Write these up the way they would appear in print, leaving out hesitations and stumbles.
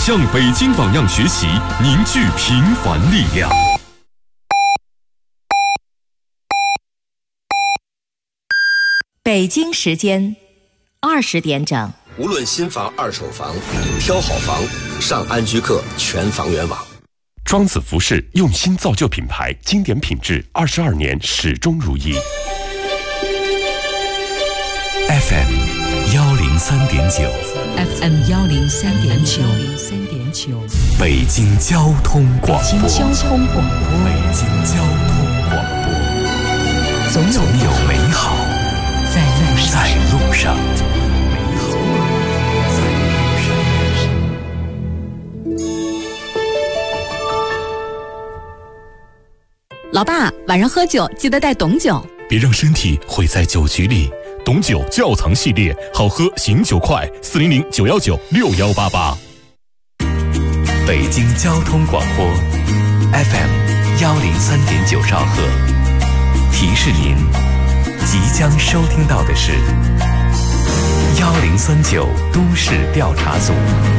向北京榜样学习，凝聚平凡力量。 北京时间20点整。 无论新房、二手房，挑好房，上安居客全房源网。 庄子服饰用心造就品牌，经典品质，22年始终如一。 FM 103.9 FM 103.9 北京交通广播。 北京交通广播。 北京交通广播。总有美好在路上。 老爸，晚上喝酒记得带董酒， 别让身体毁在酒局里。董酒窖藏系列，好喝醒酒快，400 919 6188。北京交通广播 FM 103.9兆赫，提示您即将收听到的是1039都市调查组。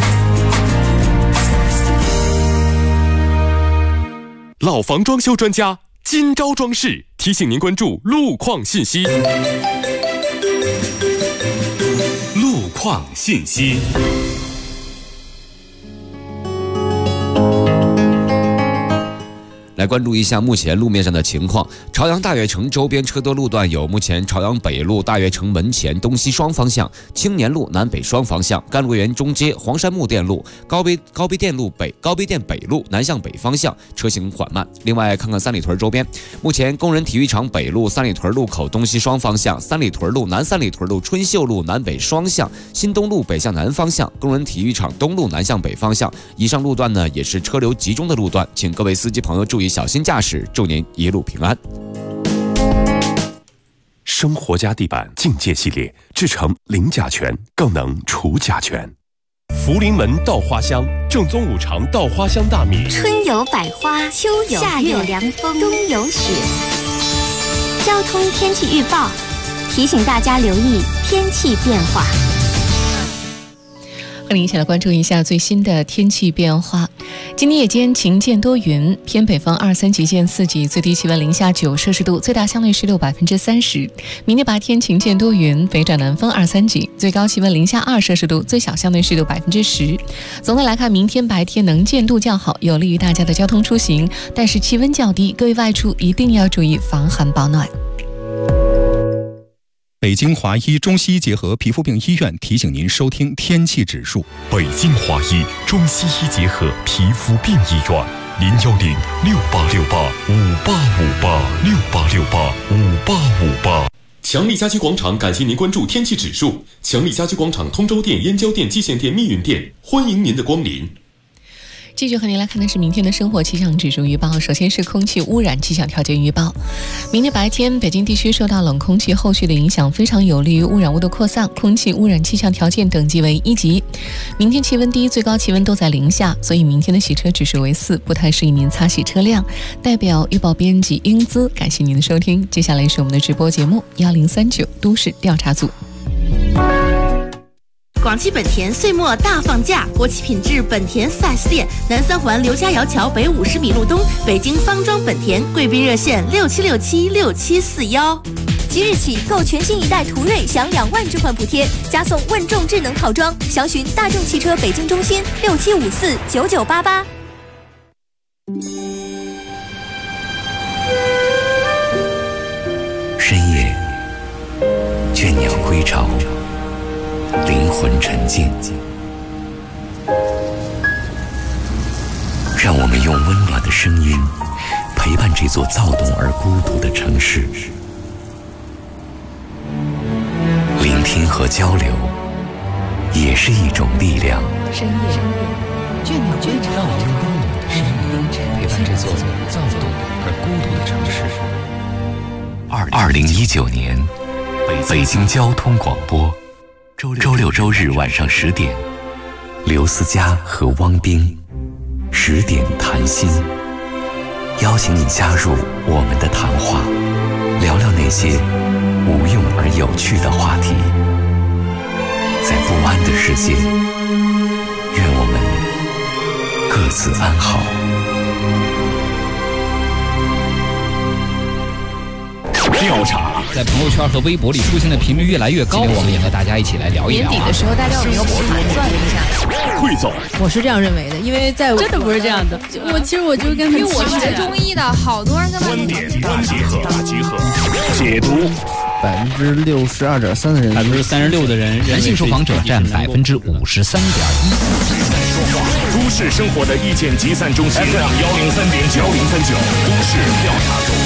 老房装修专家今朝装饰提醒您关注路况信息。 路况信息。 来关注一下目前路面上的情况。朝阳大悦城周边车多路段有：目前朝阳北路大悦城门前东西双方向、青年路南北双方向、甘露园中街、黄山木店路、高碑店北路南向北方向车行缓慢。另外，看看三里屯周边，目前工人体育场北路三里屯路口东西双方向、三里屯路南三里屯路春秀路南北双向、新东路北向南方向、工人体育场东路南向北方向，以上路段呢也是车流集中的路段，请各位司机朋友注意小心驾驶，祝您一路平安。 生活家地板境界系列，制成零甲醛，更能除甲醛。福临门稻花香，正宗五常稻花香大米。 春有百花，秋有夏有凉风，冬有雪。交通天气预报提醒大家留意天气变化。 和您一起来关注一下最新的天气变化。今天夜间晴间多云，偏北风2、3级见4级，最低气温零下9摄氏度，最大相对湿度30%。明天白天晴间多云，北转南风2、3级，最高气温零下2摄氏度，最小相对湿度10%。总的来看，明天白天能见度较好，有利于大家的交通出行，但是气温较低，各位外出一定要注意防寒保暖。 北京华医中西医结合皮肤病医院提醒您收听天气指数。 北京华医中西医结合皮肤病医院，0106868585868685858。强力家居广场感谢您关注天气指数。强力家居广场通州店、燕郊店、蓟县店、密云店，欢迎您的光临。 继续和您来看的是明天的生活气象指数预报。首先是空气污染气象条件预报。明天白天，北京地区受到冷空气后续的影响，非常有利于污染物的扩散，空气污染气象条件等级为1级。明天气温低，最高气温都在0下，所以明天的洗车指数为4，不太适宜您擦洗车辆。代表预报编辑英姿，感谢您的收听。接下来是我们的直播节目1039都市调查组。 广汽本田岁末大放假，国企品质本田 4S 店，南三环刘家窑桥北50米路东，北京方庄本田，贵宾热线67676741。 即日起购全新一代途锐享2万置换补贴，加送问众智能套装，详询大众汽车北京中心67549988。 深夜，倦鸟归巢，灵魂沉静，让我们用温暖的声音陪伴这座躁动而孤独的城市。聆听和交流也是一种力量。 深夜，倦鸟归巢， 让我用温暖的声音陪伴这座躁动而孤独的城市。2019年，北京交通广播。周六周日晚上10点，刘思佳和汪冰10点谈心，邀请你加入我们的谈话，聊聊那些无用而有趣的话题。在不安的世界，愿我们此安好。调查在朋友圈和微博里出现的频率越来越高，我们也和大家一起来聊一聊。 年底的时候，大家有没有盘算一下？ 汇总， 我是这样认为的，因为在真的不是这样的。 其实我就跟因为我学中医的，好多人跟观点大集合，解读。 62.3%的人 ，36%的人，男性受访者占53.1%。 都市生活的意见集散中心 FM 103.9，都市调查组。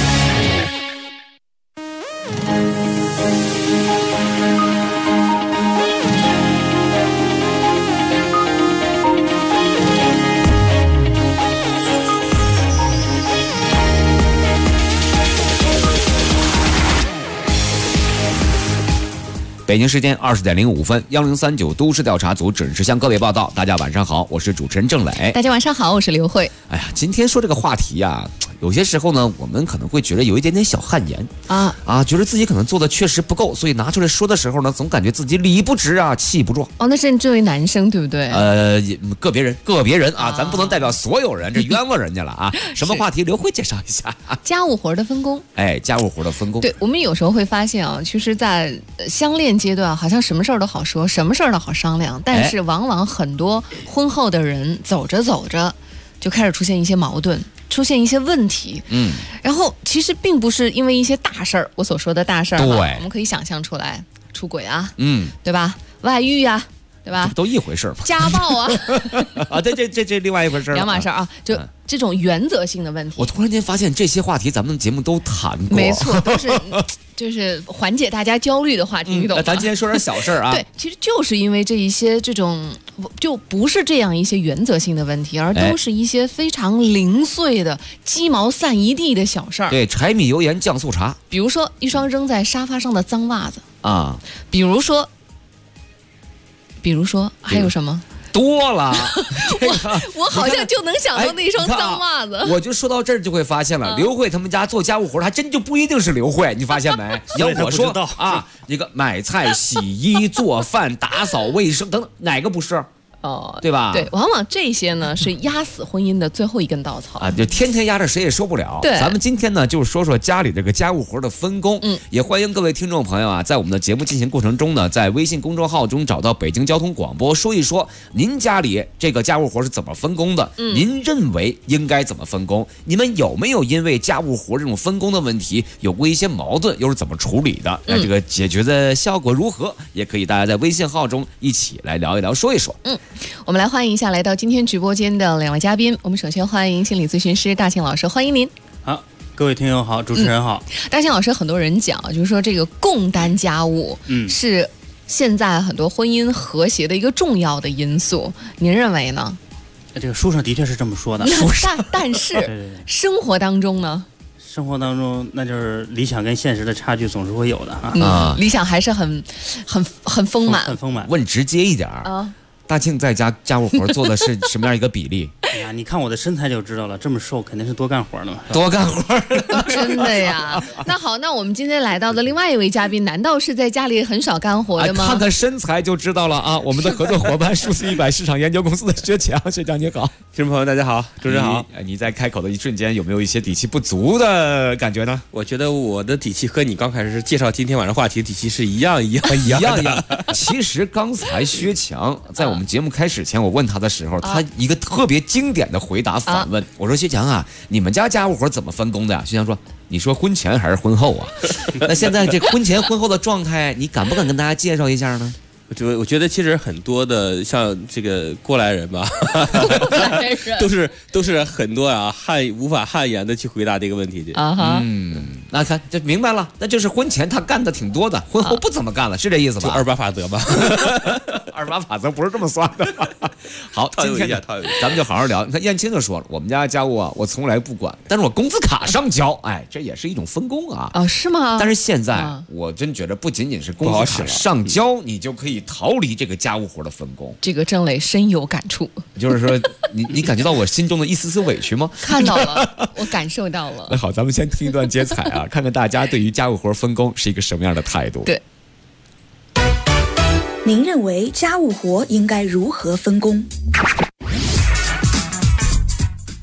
北京时间20点05分，1039都市调查组准时向各位报道。大家晚上好，我是主持人郑磊。 大家晚上好，我是刘慧。 哎呀，今天说这个话题呀，有些时候呢，我们可能会觉得有一点点小汗颜觉得自己可能做的确实不够，所以拿出来说的时候呢，总感觉自己理不直啊，气不壮。 那是你作为男生对不对？ 个别人啊，咱不能代表所有人，这冤枉人家了啊。什么话题？刘慧介绍一下。 家务活的分工。 家务活的分工。 对，我们有时候会发现啊，其实，在相恋阶段，好像什么事儿都好说，什么事儿都好商量，但是往往很多婚后的人走着走着，就开始出现一些矛盾。出现一些问题，然后其实并不是因为一些大事儿，我所说的大事儿，我们可以想象出来，出轨啊，对吧？外遇啊，对吧？ 都一回事儿， 家暴啊， 这另外一回事儿， 两码事儿啊，就这种原则性的问题。 我突然间发现这些话题咱们的节目都谈过， 没错，都是就是缓解大家焦虑的话题，你懂吗？ 咱今天说点小事儿啊， 对，其实就是因为这一些这种就不是这样一些原则性的问题，而都是一些非常零碎的鸡毛散一地的小事儿。 对，柴米油盐酱醋茶。 比如说一双扔在沙发上的脏袜子啊， 比如说还有什么？ 多了， 我好像就能想到那双脏袜子。 我就说到这儿就会发现了，刘慧他们家做家务活，还真就不一定是刘慧，你发现没？你要我说啊，这个买菜、洗衣、做饭、打扫卫生等等，哪个不是？对吧？ 对，往往这些呢是压死婚姻的最后一根稻草啊，就天天压着谁也受不了。 对， 咱们今天呢就是说说家里这个家务活的分工。也欢迎各位听众朋友啊，在我们的节目进行过程中呢，在微信公众号中找到北京交通广播，说一说您家里这个家务活是怎么分工的，您认为应该怎么分工？你们有没有因为家务活这种分工的问题有过一些矛盾，又是怎么处理的？这个解决的效果如何？也可以大家在微信号中一起来聊一聊，说一说。 我们来欢迎一下来到今天直播间的两位嘉宾。我们首先欢迎心理咨询师大庆老师，欢迎您。 好，各位听友好，主持人好。 大庆老师，很多人讲就是说这个共担家务，是现在很多婚姻和谐的一个重要的因素，您认为呢？ 这个书上的确是这么说的， 但是生活当中呢？ 生活当中，那就是理想跟现实的差距总是会有的理想还是很丰满， 很丰满。 问直接一点啊。大庆在家家务活做的是什么样一个比例？ 哎呀，你看我的身材就知道了，这么瘦肯定是多干活的嘛。 多干活， 真的呀。那好，那我们今天来到的另外一位嘉宾，难道是在家里很少干活的吗？ 看看身材就知道了啊！我们的合作伙伴数字100市场研究公司的薛强，薛强你好， 听众朋友大家好，主持人好。 你在开口的一瞬间有没有一些底气不足的感觉呢？ 我觉得我的底气和你刚开始介绍今天晚上话题的底气是一样。 其实刚才薛强在我们节目开始前，我问他的时候，他一个特别经典的回答反问我说：“薛强啊，你们家家务活怎么分工的呀？”薛强说：“你说婚前还是婚后啊？那现在这婚前婚后的状态，你敢不敢跟大家介绍一下呢？” 我觉得其实很多的像这个过来人吧，都是很多啊无法汗颜的去回答这个问题的。 那看就明白了，那就是婚前他干的挺多的，婚后不怎么干了，是这意思吧 ？28法则吧 ，28法则不是这么算的。好，今天咱们就好好聊。你看燕青就说了，我们家家务啊，我从来不管，但是我工资卡上交，这也是一种分工啊。 是吗？ 但是现在我真觉得不仅仅是工资卡上交，你就可以逃离这个家务活的分工。 这个郑磊深有感触。 就是说，你感觉到我心中的一丝丝委屈吗？ 看到了，我感受到了。 那好，咱们先听一段接彩啊，看看大家对于家务活分工是一个什么样的态度。 对。 您认为家务活应该如何分工？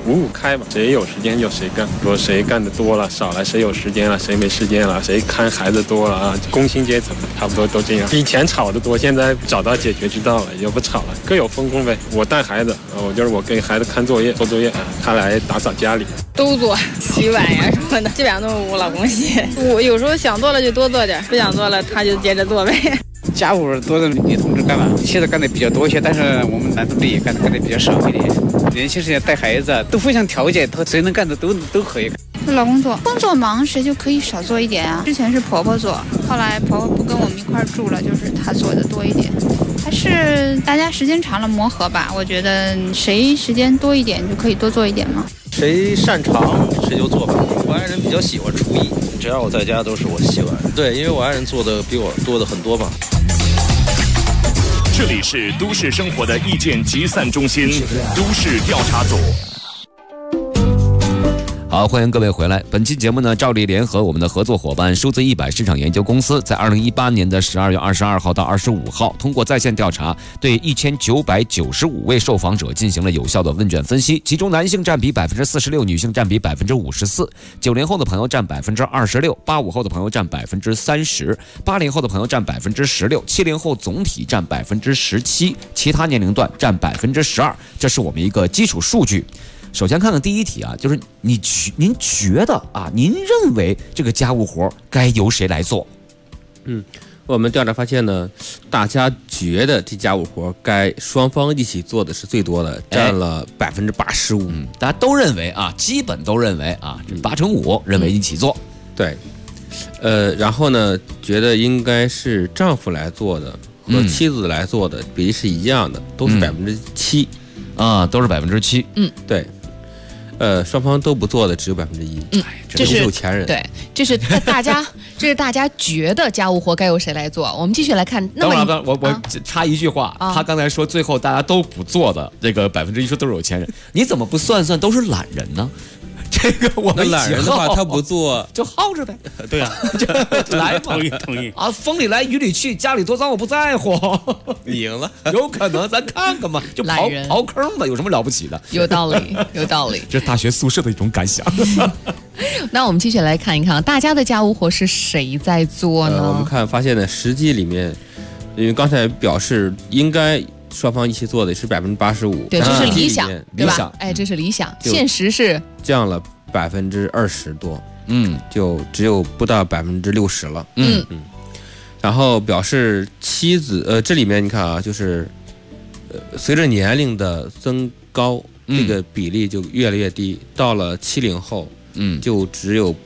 五五开吧，谁有时间就谁干。说谁干的多了少了，谁有时间了，谁没时间了，谁看孩子多了啊，工薪阶层差不多都这样。以前吵得多，现在找到解决之道了，也不吵了，各有分工呗。我带孩子，我就是我给孩子看作业、做作业，他来打扫家里， 都做，洗碗呀什么的，基本上都是我老公洗。我有时候想做了就多做点，不想做了他就接着做呗。 家务多的女同志干嘛？妻子干的比较多一些，但是我们男同志也干的比较少一点。年轻时间带孩子都互相调解，谁能干的都可以。 老公做，工作忙时就可以少做一点啊。之前是婆婆做，后来婆婆不跟我们一块住了，就是她做的多一点。还是大家时间长了磨合吧，我觉得谁时间多一点就可以多做一点嘛。 谁擅长谁就做吧。我爱人比较喜欢厨艺，只要我在家都是我洗碗。对，因为我爱人做的比我多的很多嘛。 这里是都市生活的意见集散中心，都市调查组。 好，欢迎各位回来。本期节目呢，照例联合我们的合作伙伴数字100市场研究公司，在2018年的12月22号到25号，通过在线调查，对1995位受访者进行了有效的问卷分析，其中男性占比46%，女性占比54%，90后的朋友占26%，85后的朋友占30%，80后的朋友占16%，70后总体占17%，其他年龄段占12%，这是我们一个基础数据。首先看看第一题啊，就是您觉得啊，您认为这个家务活该由谁来做？ 我们调查发现呢，大家觉得这家务活该双方一起做的是最多的，占了85%。 大家都认为啊，基本都认为啊，85%认为一起做。 对，然后呢，觉得应该是丈夫来做的和妻子来做的比例是一样的，都是7%。 啊，都是7%。 对。双方都不做的只有1%。这是有钱人。 对，这是大家觉得家务活该由谁来做？我们继续来看。 等会儿，我插一句话，他刚才说最后大家都不做的这个1%说都是有钱人，你怎么不算都是懒人呢？这个我们懒人的话，他不做就耗着呗。 对啊， 来嘛， 同意啊，风里来雨里去，家里多脏我不在乎。 你赢了， 有可能，咱看看嘛，就刨坑吧，有什么了不起的？ 有道理，有道理。 这是大学宿舍的一种感想。 那我们继续来看一看，大家的家务活是谁在做呢？ 我们发现呢，实际里面，因为刚才表示应该双方一起做的是85%， 对，这是理想，对吧？哎，这是理想，现实是降了20%多，就只有不到60%了，然后表示妻子，这里面你看啊，就是随着年龄的增高，这个比例就越来越低，到了70后，就只有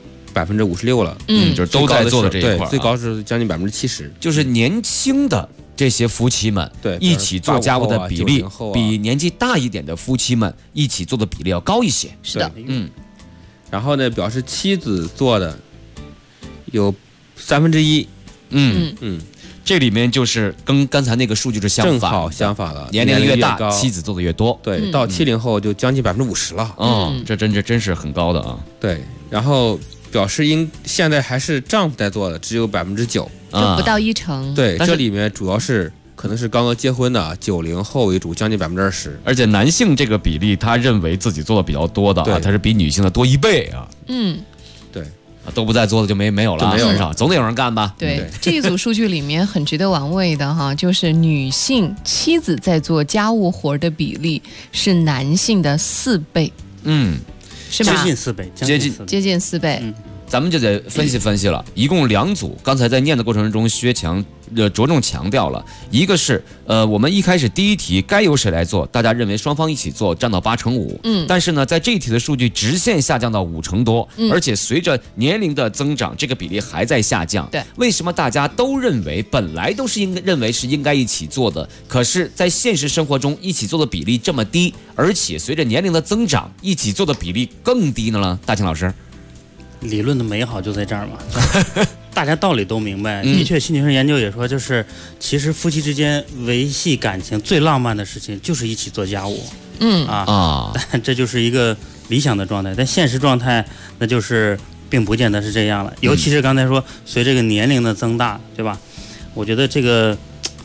56%了， 就是都在做的这一块， 对，最高是将近70%， 就是年轻的这些夫妻们对一起做家务的比例，比年纪大一点的夫妻们一起做的比例要高一些。 是的， 然后呢，表示妻子做的有1/3， 这里面就是跟刚才那个数据是相反了，年龄越大，妻子做的越多。 对，到70后就将近50%了。 这真是很高的啊。 对，然后表示现在还是丈夫在做的，只有9%， 就不到1%。 对，这里面主要是可能是刚刚结婚的90后为主，将近20%。 而且男性这个比例，他认为自己做的比较多的啊，他是比女性的多1倍啊。 对。 都不再做的就没有了，很少，总得有人干吧？ 对，这一组数据里面很值得玩味的哈，就是女性妻子在做家务活的比例是男性的4倍，是吧？ 接近4倍， 接近4倍。 咱们就得分析分析了，一共2组。刚才在念的过程中，薛强着重强调了，一个是我们一开始第一题该由谁来做，大家认为双方一起做占到85%，但是呢，在这一题的数据直线下降到50%多，而且随着年龄的增长，这个比例还在下降。 对， 为什么大家都认为本来都是认为是应该一起做的，可是，在现实生活中一起做的比例这么低，而且随着年龄的增长，一起做的比例更低呢？大庆老师。 理论的美好就在这儿嘛，大家道理都明白。的确，心理学研究也说，就是其实夫妻之间维系感情最浪漫的事情就是一起做家务。但这就是一个理想的状态，但现实状态那就是并不见得是这样了。尤其是刚才说，随这个年龄的增大，对吧？我觉得这个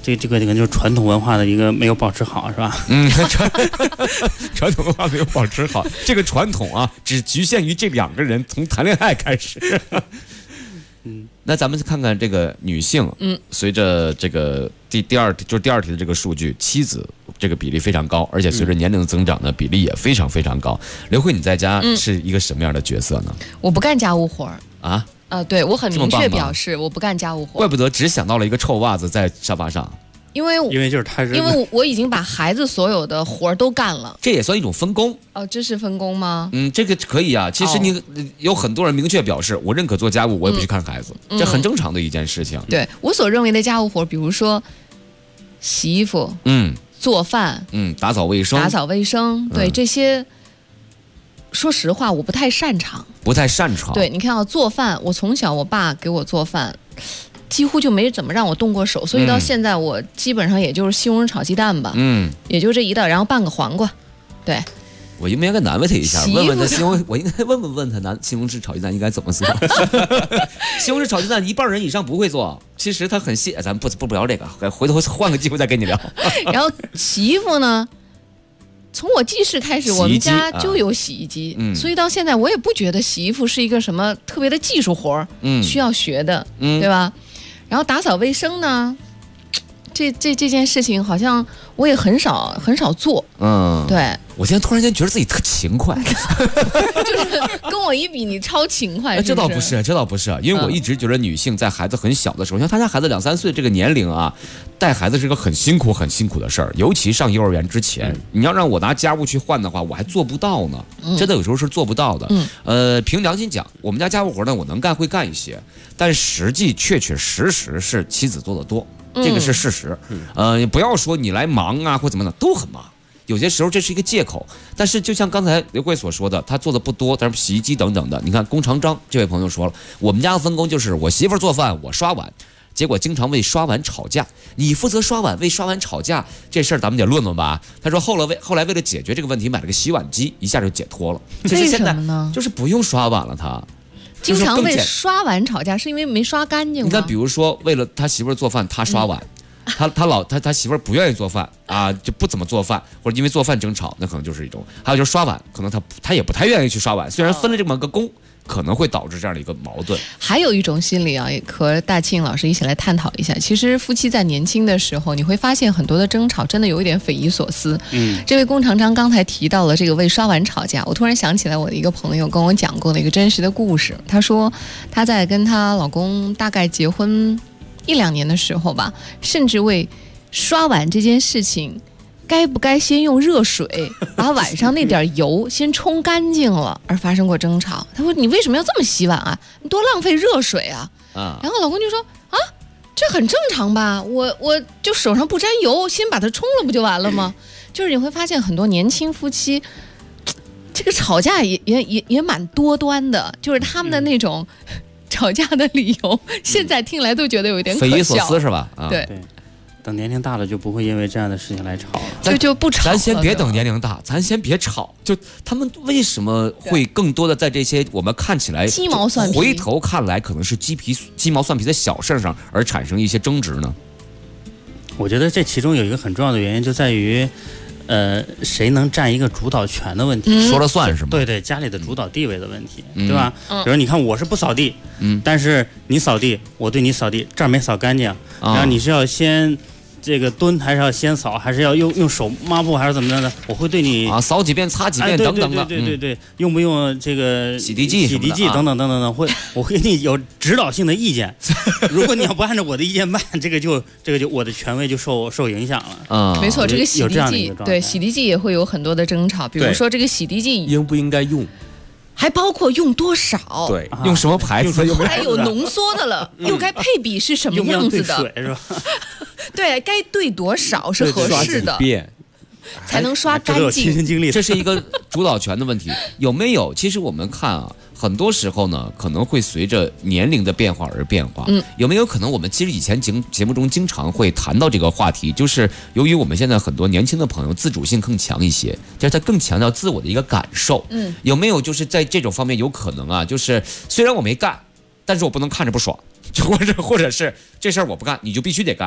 这个可能就是传统文化的一个没有保持好，是吧？ 传统文化没有保持好，这个传统啊，只局限于这2个人从谈恋爱开始。那咱们看看这个女性，随着这个第二题的这个数据，妻子这个比例非常高，而且随着年龄的增长呢，比例也非常非常高。刘慧，你在家是一个什么样的角色呢？ 我不干家务活啊。 对，我很明确表示我不干家务活。 怪不得只想到了一个臭袜子在沙发上。 因为就是他因为我已经把孩子所有的活都干了， 这也算一种分工。 这是分工吗？ 这个可以啊。其实你有很多人明确表示，我认可做家务，我也不去看孩子，这很正常的一件事情。 对，我所认为的家务活，比如说洗衣服，做饭， 打扫卫生， 对这些，说实话我不太擅长。 对， 你看做饭，我从小我爸给我做饭。几乎就没怎么让我动过手，所以到现在我基本上也就是西红柿炒鸡蛋吧，也就这一道，然后拌个黄瓜。对， 我应该难为他一下，问问他我应该问他西红柿炒鸡蛋应该怎么做。西红柿炒鸡蛋一半人以上不会做，其实它很细，咱不聊这个，回头换个机会再跟你聊。 然后洗衣服呢，从我记事开始，我们家就有洗衣机，所以到现在我也不觉得洗衣服是一个什么特别的技术活，需要学的，对吧？然后打扫卫生呢，这件事情好像我也很少做，对。 我现在突然间觉得自己特勤快， 就是跟我一比，你超勤快。 这倒不是，因为我一直觉得女性在孩子很小的时候，像他家孩子2、3岁这个年龄啊，带孩子是个很辛苦的事儿，尤其上幼儿园之前，你要让我拿家务去换的话，我还做不到呢，真的有时候是做不到的。凭良心讲，我们家家务活呢，我能干会干一些，但实际确实是妻子做的多，这个是事实。不要说你来忙啊或怎么的，都很忙。有些时候这是一个借口，但是就像刚才刘贵所说的，他做的不多，但是洗衣机等等的，你看龚长章这位朋友说了，我们家的分工就是我媳妇做饭，我刷碗，结果经常为刷碗吵架。你负责刷碗，为刷碗吵架，这事儿咱们得论论吧。他说后来为了解决这个问题，买了个洗碗机，一下就解脱了。 为什么呢？ 就是不用刷碗了，他。 经常为刷碗吵架，是因为没刷干净吗？ 你看，比如说为了他媳妇做饭，他刷碗。他媳妇不愿意做饭啊，就不怎么做饭，或者因为做饭争吵，那可能就是一种。还有就是刷碗，可能他也不太愿意去刷碗，虽然分了这么个工，可能会导致这样的一个矛盾。 还有一种心理啊，也和大庆老师一起来探讨一下。其实夫妻在年轻的时候，你会发现很多的争吵真的有一点匪夷所思。这位龚长章刚才提到了这个为刷碗吵架，我突然想起来我的一个朋友跟我讲过的一个真实的故事。她说她在跟她老公大概结婚1、2年的时候吧，甚至为刷碗这件事情该不该先用热水把碗上那点油先冲干净了而发生过争吵。他说你为什么要这么洗碗啊，你多浪费热水啊。然后老公就说啊，这很正常吧，我就手上不沾油，先把它冲了不就完了吗？就是你会发现很多年轻夫妻这个吵架也蛮多端的，就是他们的那种吵架的理由，现在听来都觉得有一点可笑， 匪夷所思是吧？ 对， 等年龄大了就不会因为这样的事情来吵了， 就不吵了。 咱先别等年龄大，咱先别吵。就他们为什么会更多的在这些我们看起来鸡毛蒜皮， 回头看来可能是鸡毛蒜皮的小事上而产生一些争执呢？ 我觉得这其中有一个很重要的原因就在于。谁能占一个主导权的问题， 说了算是吗？ 对，家里的主导地位的问题，对吧？比如你看，我是不扫地，但是你扫地，我对你扫地，这儿没扫干净，然后你是要先这个蹲，还是要先扫，还是要用手抹布，还是怎么着的？我会对你扫几遍、擦几遍等等的。 对，用不用这个洗涤剂等等，我会给你有指导性的意见。如果你要不按照我的意见办，这个就我的权威就受影响了。 没错，这个洗涤剂，对洗涤剂也会有很多的争吵，比如说这个洗涤剂应不应该用。 还包括用多少， 对， 用什么牌子， 还有浓缩的了，又该配比是什么样子的？ 水是吧？ 对，该兑多少是合适的，才能刷干净。 这是一个主导权的问题，有没有？其实我们看啊，很多时候呢，可能会随着年龄的变化而变化。有没有可能我们其实以前节目中经常会谈到这个话题，就是由于我们现在很多年轻的朋友自主性更强一些，就是他更强调自我的一个感受。有没有就是在这种方面有可能啊？就是虽然我没干，但是我不能看着不爽，或者是这事儿我不干，你就必须得干。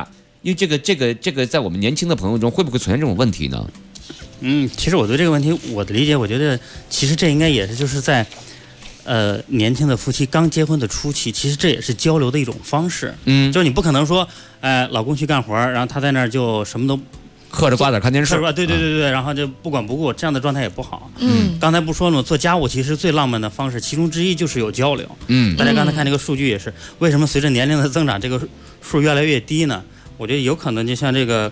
因为这个在我们年轻的朋友中会不会存在这种问题呢？ 其实我对这个问题我的理解，我觉得其实这应该也是就是在年轻的夫妻刚结婚的初期，其实这也是交流的一种方式。就是你不可能说，老公去干活，然后他在那儿就什么都嗑着瓜子看电视， 是吧？对，然后就不管不顾，这样的状态也不好。刚才不说了吗？做家务其实最浪漫的方式，其中之一就是有交流。大家刚才看这个数据也是，为什么随着年龄的增长，这个数越来越低呢？我觉得有可能就像这个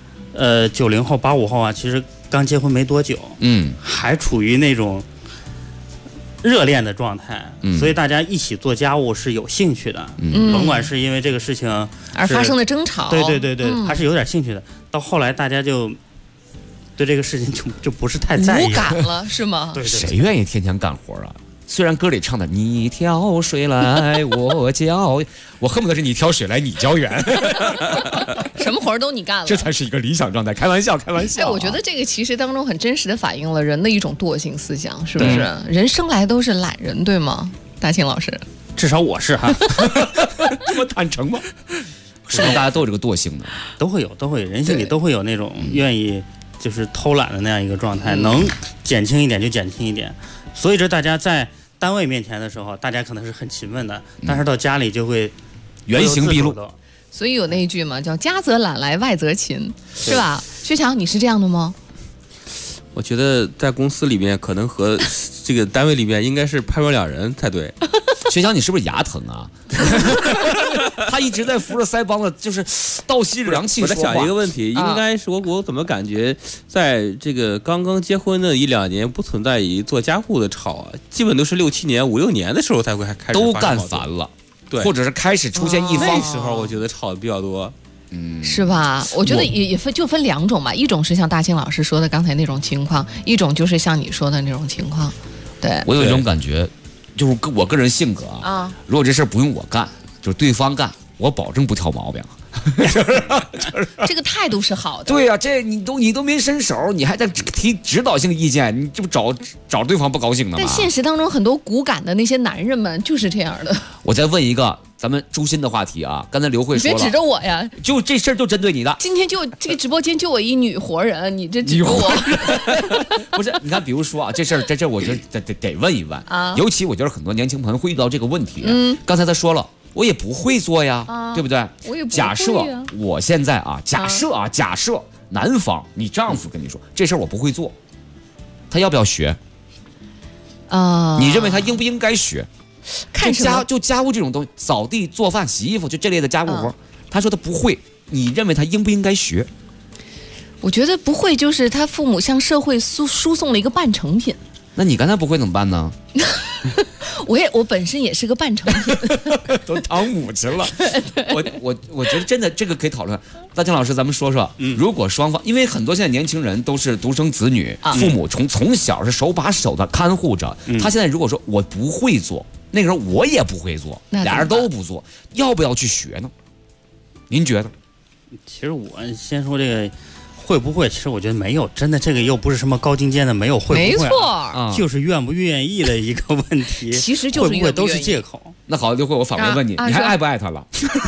，90后、85后啊，其实刚结婚没多久，还处于那种热恋的状态，所以大家一起做家务是有兴趣的，甭管是因为这个事情而发生的争吵， 对，还是有点兴趣的。到后来大家就对这个事情就不是太在意， 无感了，是吗？ 对， 谁愿意天天干活啊？虽然歌里唱的你挑水来我浇，我恨不得是你挑水来你浇园， 什么活都你干了， 这才是一个理想状态。开玩笑。 我觉得这个其实当中很真实的反映了人的一种惰性思想，是不是？人生来都是懒人，对吗？大庆老师， 至少我是哈， 这么坦诚吗？是不是大家都有这个惰性呢？ 都会有，人性里都会有那种愿意就是偷懒的那样一个状态，能减轻一点就减轻一点。所以这大家在单位面前的时候，大家可能是很勤奋的，但是到家里就会原形毕露。 所以有那一句嘛，叫家则懒来，外则勤，是吧？薛强，你是这样的吗？ 我觉得在公司里面，可能和这个单位里面应该是判若两人才对。 薛强，你是不是牙疼啊？他一直在扶着腮帮子，就是倒吸着凉气说话。 我在想一个问题，应该是我怎么感觉，在这个刚刚结婚的1-2年，不存在于做家务的吵啊，基本都是6-7年、5-6年的时候才会开始都干烦了， 对， 或者是开始出现一方。 那时候我觉得吵的比较多。 是吧？我觉得也分两种吧，一种是像大庆老师说的刚才那种情况，一种就是像你说的那种情况。对， 我有一种感觉，就是我个人性格啊，如果这事不用我干，就是对方干，我保证不挑毛病。 这个态度是好的。 对呀，这你都没伸手，你还在提指导性意见，你这不找对方不高兴呢吗？ 但现实当中很多骨感的那些男人们就是这样的。 我再问一个咱们诛心的话题啊，刚才刘慧说了， 你别指着我呀， 就这事儿就针对你的。 今天就这个直播间就我一女活人，你这指着我。 不是，你看，比如说啊，这事儿我觉得得问一问啊，尤其我觉得很多年轻朋友会遇到这个问题。刚才他说了。我也不会做呀，对不对？ 我也不会呀。 假设我现在啊，假设男方你丈夫跟你说这事儿我不会做，他要不要学？你认为他应不应该学？ 看什么？ 就家务这种东西，扫地、做饭、洗衣服，就这类的家务活，他说他不会，你认为他应不应该学？ 我觉得不会，就是他父母向社会输送了一个半成品。 那你刚才不会怎么办呢？ 我本身也是个半成品， 都当母亲了。我觉得真的这个可以讨论。大庆老师，咱们说说，如果双方，因为很多现在年轻人都是独生子女，父母从小是手把手的看护着。他现在如果说我不会做，那个时候我也不会做，俩人都不做，要不要去学呢？您觉得？ 其实我先说这个。会不会？其实我觉得没有，真的这个又不是什么高精尖的，没有会不会、 没错， 就是愿不愿意的一个问题。 其实就是会不会都是借口。 那好，刘慧，我反过来问你，你还爱不爱他了？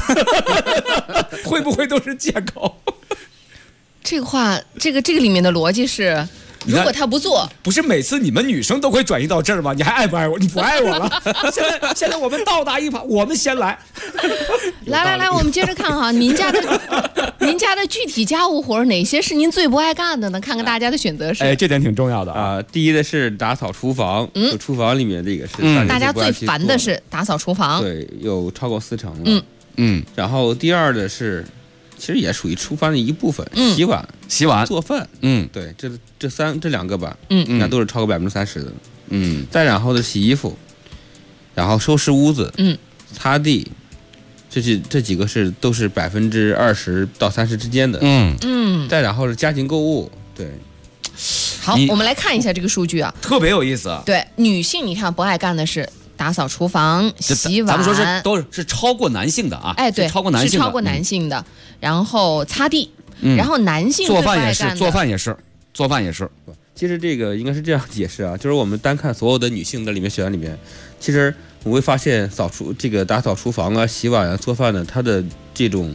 会不会都是借口？ 这个话，这个里面的逻辑是。如果他不做， 不是每次你们女生都会转移到这儿吗？你还爱不爱我？你不爱我了。现在我们倒打一耙，我们先来。 来，我们接着看哈，您家的具体家务活哪些是您最不爱干的呢？看看大家的选择是。 哎，这点挺重要的啊。第一的是打扫厨房，就厨房里面这个是大家最烦的是打扫厨房， 对，有超过40%了。然后第二的是。其实也属于厨房的一部分，洗碗、做饭，对，这两个吧，那都是超过30%的，再然后的洗衣服，然后收拾屋子，擦地，这几个都是20%到30%之间的，再然后是家庭购物，对。 好，我们来看一下这个数据啊， 特别有意思。 对，女性你看不爱干的是。打扫厨房、洗碗， 咱们说都是超过男性的啊。 哎，对， 是超过男性的。然后擦地，然后男性做饭也是。 其实这个应该是这样解释啊，就是我们单看所有的女性的里面选项里面，其实我会发现打扫厨房啊、洗碗啊、做饭的，它的这种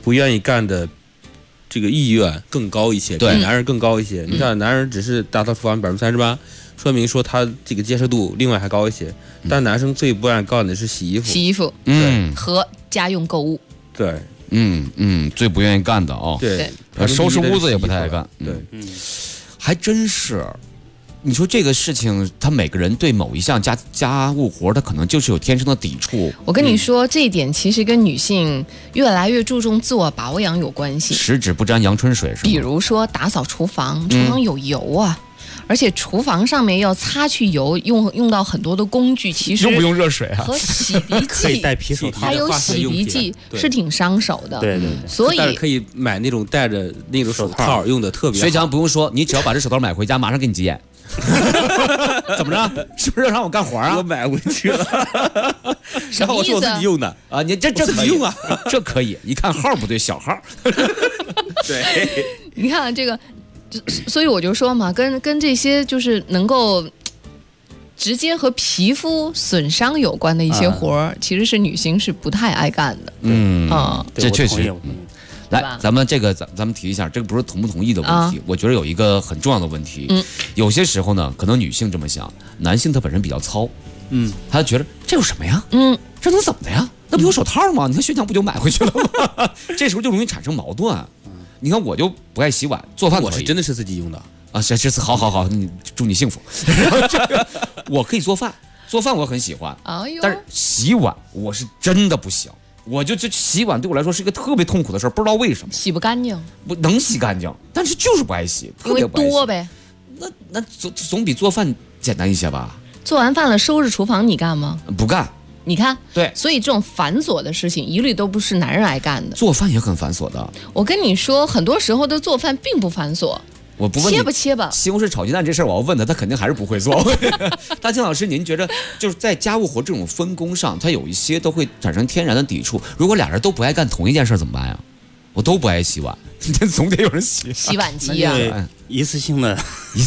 不愿意干的这个意愿更高一些，比男人更高一些。你看，男人只是达到厨房38%，说明说他这个接受度另外还高一些。但男生最不愿意干的是洗衣服， 和家用购物。 对， 最不愿意干的哦。 对， 收拾屋子也不太爱干。 对， 还真是。你说这个事情，他每个人对某一项家务活，他可能就是有天生的抵触。 我跟你说，这一点其实跟女性越来越注重自我保养有关系。 十指不沾阳春水是吗？ 比如说打扫厨房，厨房有油啊。而且厨房上面要擦去油，用到很多的工具，其实用不用热水啊？ 和洗涤剂可以带皮手套， 还有洗涤剂是挺伤手的。 对， 所以可以买那种带着那种手套，用的特别好。 学强不用说，你只要把这手套买回家，马上给你急眼。怎么着？是不是让我干活啊？ 我买回去了， 然后我说我自己用的啊，你这自己用啊， 这可以。一看号不对，小号。 对， 你看这个。所以我就说嘛，跟这些就是能够直接和皮肤损伤有关的一些活儿，其实是女性是不太爱干的。 这确实。来，咱们提一下，这个不是同不同意的问题，我觉得有一个很重要的问题。有些时候呢，可能女性这么想，男性他本身比较糙，他觉得这有什么呀？这能怎么的呀？那不有手套吗？你看学强不就买回去了吗？这时候就容易产生矛盾。你看，我就不爱洗碗，做饭我是真的是自己用的啊。这次好，祝你幸福。我可以做饭我很喜欢，但是洗碗我是真的不行。我就洗碗对我来说是一个特别痛苦的事儿，不知道为什么。 洗不干净， 不能洗干净，但是就是不爱洗，特别不爱洗。 因为多呗。 那总比做饭简单一些吧？ 做完饭了，收拾厨房你干吗？ 不干。 你看， 对， 所以这种繁琐的事情一律都不是男人爱干的。 做饭也很繁琐的。 我跟你说，很多时候的做饭并不繁琐。 我不问你切吧。 西红柿炒鸡蛋这事儿，我要问他，他肯定还是不会做。大金老师，您觉得就是在家务活这种分工上，它有一些都会产生天然的抵触。如果俩人都不爱干同一件事怎么办呀？我都不爱洗碗，总得有人洗。 洗碗机啊， 一次性的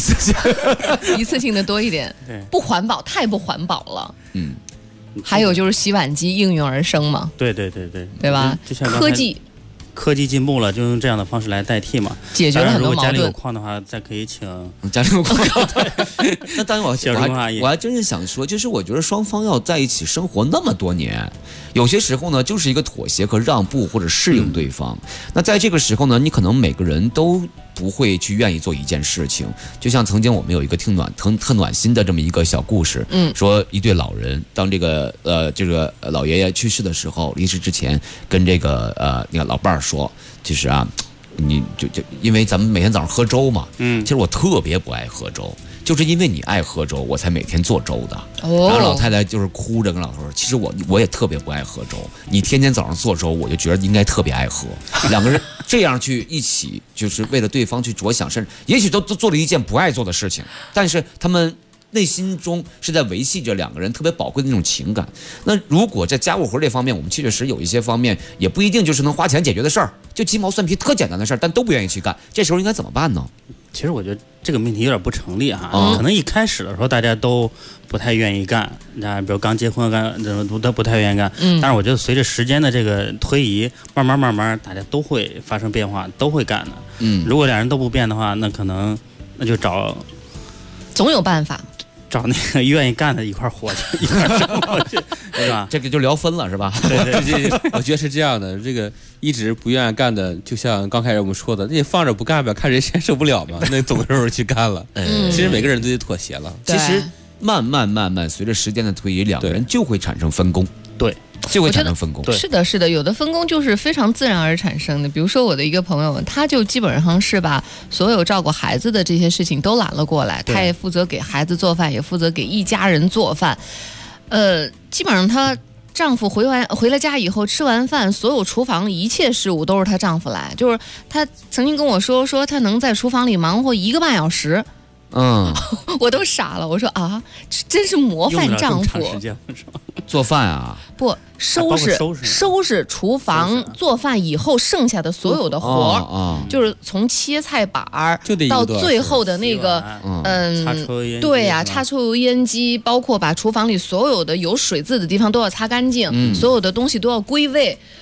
多一点，不环保，太不环保了。还有就是洗碗机应运而生嘛， 对吧？ 科技进步了，就用这样的方式来代替嘛， 解决了很多矛盾。 如果家里有矿的话，再可以请家里有矿。那当然我还真是想说，就是我觉得双方要在一起生活那么多年，有些时候呢，就是一个妥协和让步或者适应对方。那在这个时候呢，你可能每个人都不会去愿意做一件事情。就像曾经我们有一个特暖心的这么一个小故事，说一对老人，当这个老爷爷去世的时候，离世之前跟那个老伴儿说，其实啊，你就因为咱们每天早上喝粥嘛，其实我特别不爱喝粥。就是因为你爱喝粥，我才每天做粥的。然后老太太就是哭着跟老头说：“其实我也特别不爱喝粥，你天天早上做粥，我就觉得应该特别爱喝。”两个人这样去一起，就是为了对方去着想，甚至也许都做了一件不爱做的事情，但是他们内心中是在维系着两个人特别宝贵的那种情感。那如果在家务活这方面，我们确实有一些方面也不一定就是能花钱解决的事儿，就鸡毛蒜皮特简单的事儿，但都不愿意去干，这时候应该怎么办呢？ 其实我觉得这个命题有点不成立啊，可能一开始的时候大家都不太愿意干，比如刚结婚都不太愿意干，但是我觉得随着时间的这个推移，慢慢大家都会发生变化，都会干的。如果两人都不变的话，那可能那就总有办法。 找那个愿意干的一块活去，一块生活去，是吧？ 这个就聊分了，是吧？ 对，我觉得是这样的。这个一直不愿意干的，就像刚开始我们说的，那你放着不干吧，看谁先受不了嘛。那总有人去干了。其实每个人都得妥协了。 其实慢慢，随着时间的推移，两个人就会产生分工。 对。 就会产生分工。 是的，有的分工就是非常自然而产生的。比如说我的一个朋友，他就基本上是把所有照顾孩子的这些事情都揽了过来，他也负责给孩子做饭，也负责给一家人做饭。基本上她丈夫回了家以后，吃完饭，所有厨房一切事务都是她丈夫来。就是她曾经跟我说她能在厨房里忙活1个半小时。我都傻了，我说啊，真是模范丈夫。 做饭啊？ 不，收拾厨房，做饭以后剩下的所有的活儿，就是从切菜板儿到最后的那个对呀，插抽油烟机，包括把厨房里所有的有水渍的地方都要擦干净，所有的东西都要归位。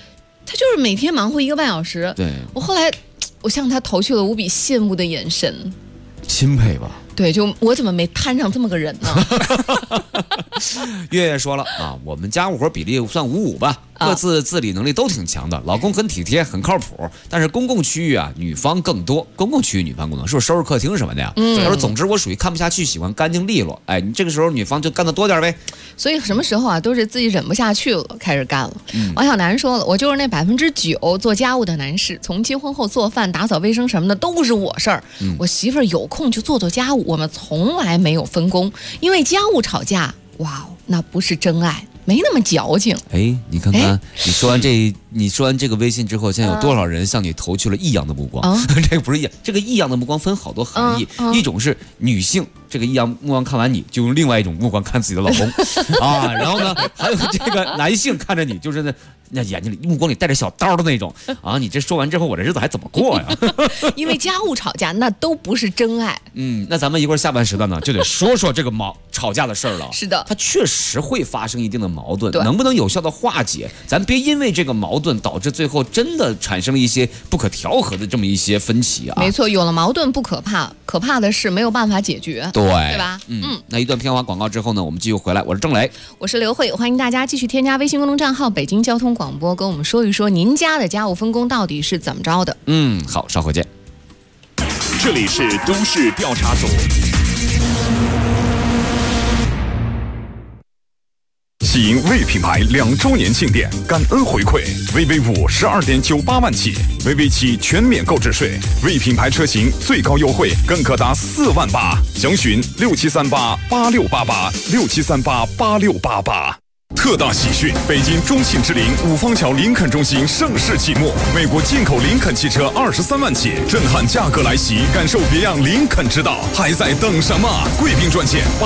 他就是每天忙活1个半小时。 对， 我后来我向他投去了无比羡慕的眼神， 钦佩吧。 对，就我怎么没摊上这么个人呢？ 月月说了啊，我们家务活比例算5-5吧，各自自理能力都挺强的，老公很体贴，很靠谱。但是公共区域啊，女方更多。公共区域女方更多，是不是收拾客厅什么的呀？他说，总之我属于看不下去，喜欢干净利落。哎，你这个时候女方就干得多点呗。 所以什么时候啊，都是自己忍不下去了，开始干了。王小楠说了，我就是那9%做家务的男士，从结婚后做饭、打扫卫生什么的都是我事儿。我媳妇儿有空就做家务，我们从来没有分工，因为家务吵架，哇，那不是真爱。没那么矫情。 哎，你看看，你说完这个微信之后，现在有多少人向你投去了异样的目光？这个不是异样，这个异样的目光分好多含义，一种是女性这个异样目光看完你就用另外一种目光看自己的老公啊，然后呢，还有这个男性看着你就是那眼睛里目光里带着小刀的那种啊，你这说完之后，我这日子还怎么过呀？ 因为家务吵架那都不是真爱。 那咱们一会儿下半时段呢，就得说说这个吵架的事儿了。 是的， 它确实会发生一定的矛盾，能不能有效的化解？咱别因为这个矛盾导致最后真的产生了一些不可调和的这么一些分歧啊。 没错，有了矛盾不可怕，可怕的是没有办法解决，对吧？ 那一段片花广告之后呢，我们继续回来。我是郑磊， 我是刘慧，欢迎大家继续添加微信公众账号北京交通广播，跟我们说一说您家的家务分工到底是怎么着的。 好，稍后见。 这里是都市调查组。喜迎魏品牌2周年庆典，感恩回馈，VV5 12.98万起，VV7全免购置税，魏品牌车型最高优惠更可达4万8，详询67388688，67388688。特大喜讯！北京中信之林五方桥林肯中心盛世启幕，美国进口林肯汽车23万起，震撼价格来袭，感受别样林肯之道，还在等什么？贵宾专线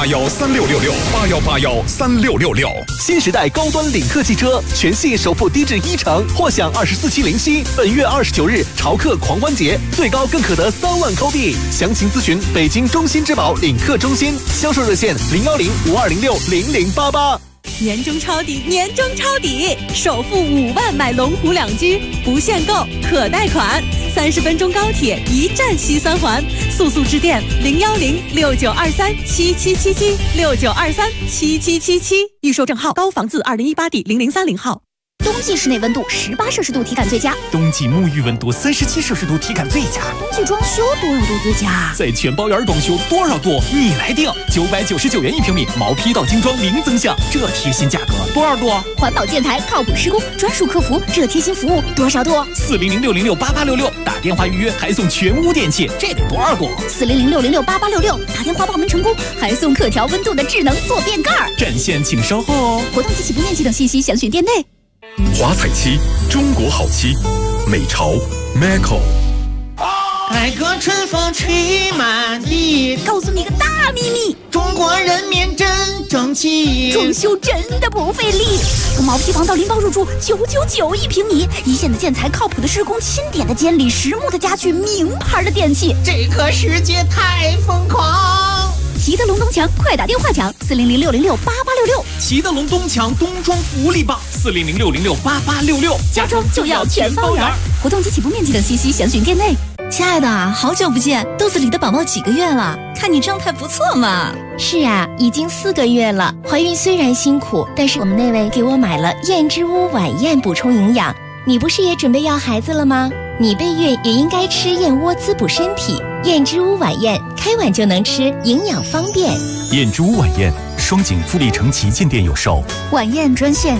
81813666，81813666。 新时代高端领克汽车，全系首付低至1成，或享24期零息。本月29日潮客狂欢节，最高更可得3万扣币。详情咨询北京中心之宝领克中心，销售热线01052060088。 年终抄底，年终抄底！首付5万买龙湖2居，不限购，可贷款。30分钟高铁，一站西3环，速致电01069237777，69237777。预售证号高房子2018底0030号。 冬季室内温度18摄氏度体感最佳， 冬季沐浴温度37摄氏度体感最佳， 冬季装修多少度最佳？ 在全包园装修多少度你来定，999元1平米，毛坯到精装零增项，这贴心价格多少度？ 环保建材靠谱施工，专属客服，这贴心服务多少度 ？40060688866，打电话预约还送全屋电器，这得多少度 ？40060688866，打电话报名成功还送可调温度的智能坐便盖。 战线请稍后哦。 活动及起步面积等信息详询店内。 华彩漆，中国好漆，美潮 Macco。 改革春风吹满地， 告诉你个大秘密， 中国人民真争气， 装修真的不费力。从毛坯房到拎包入住，9991平米，一线的建材，靠谱的施工，钦点的监理，实木的家具，名牌的电器， 这个世界太疯狂。 齐德龙东墙，快打电话抢40060668866。 齐德龙东墙冬装福利棒，40060668866， 家装就要全包圆。活动及起步面积等信息详询店内。 亲爱的，好久不见，肚子里的宝宝几个月了？看你状态不错嘛。 是啊，已经4个月了。怀孕虽然辛苦，但是我们那位给我买了燕之屋晚宴补充营养。你不是也准备要孩子了吗？你备孕也应该吃燕窝滋补身体。燕之屋晚宴，开碗就能吃，营养方便。 燕之屋晚宴，双井富力城旗舰店有售。 晚宴专线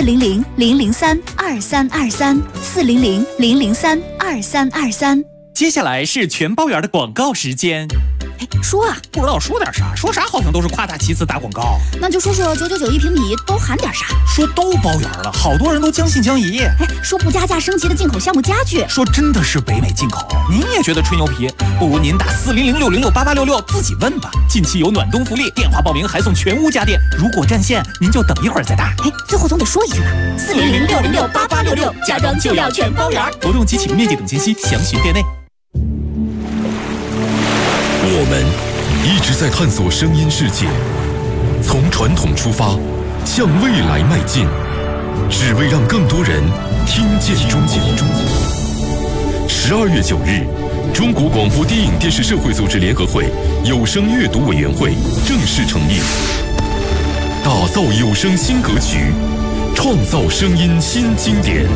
400-003-2323，400-003-2323。 接下来是全包圆的广告时间。 说啊， 不知道说点啥，说啥好像都是夸大其词打广告。 那就说说9991平米都含点啥？ 说都包圆了，好多人都将信将疑。 说不加价升级的进口项目家具， 说真的是北美进口。您也觉得吹牛皮？不如您打40060668866自己问吧。近期有暖冬福利，电话报名还送全屋家电。如果占线，您就等一会儿再打。 最后总得说一句吧，40060668866，家装就要全包圆。 活动及起步面积等信息详询店内。 我们一直在探索声音世界，从传统出发，向未来迈进。 只为让更多人听见中国。12月9日，中国广播电影电视社会组织联合会有声阅读委员会正式成立，打造有声新格局，创造声音新经典。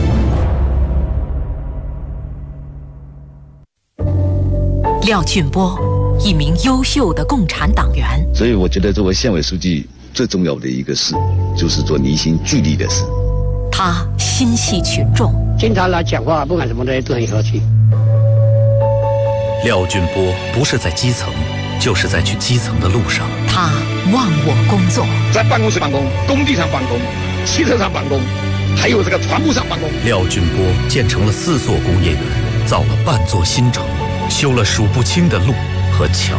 廖俊波，一名优秀的共产党员。 所以我觉得作为县委书记最重要的一个事，就是做凝心聚力的事。 他心系群众， 经常来讲话，不管什么东西都很和气。 廖俊波不是在基层，就是在去基层的路上。 他忘我工作， 在办公室办公，工地上办公，汽车上办公，还有这个船坞上办公。 廖俊波建成了4座工业园，造了半座新城，修了数不清的路和桥。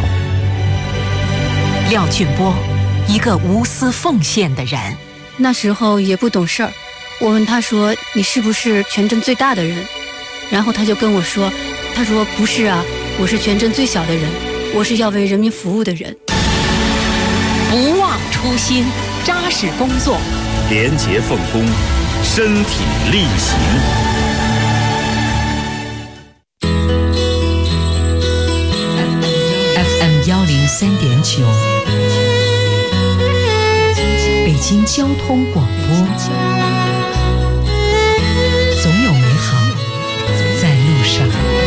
廖俊波，一个无私奉献的人。 那时候也不懂事儿，我问他说：“你是不是全镇最大的人？”然后他就跟我说：“他说不是啊，我是全镇最小的人，我是要为人民服务的人。” 不忘初心，扎实工作， 廉洁奉公，身体力行。 FM103.9，北京交通广播，总有美好在路上。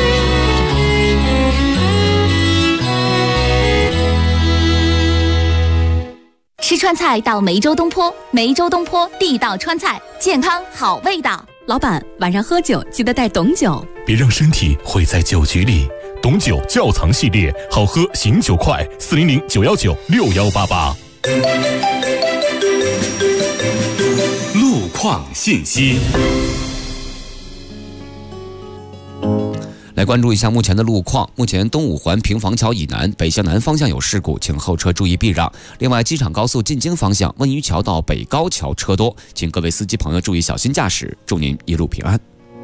吃川菜到梅州东坡，梅州东坡地道川菜，健康好味道。 老板，晚上喝酒记得带董酒， 别让身体毁在酒局里。董酒窖藏系列，好喝醒酒快，400-919-6188。 路况信息。 来关注一下目前的路况。目前东五环平房桥以南北向南方向有事故，请后车注意避让。另外，机场高速进京方向温榆桥到北高桥车多，请各位司机朋友注意小心驾驶，祝您一路平安。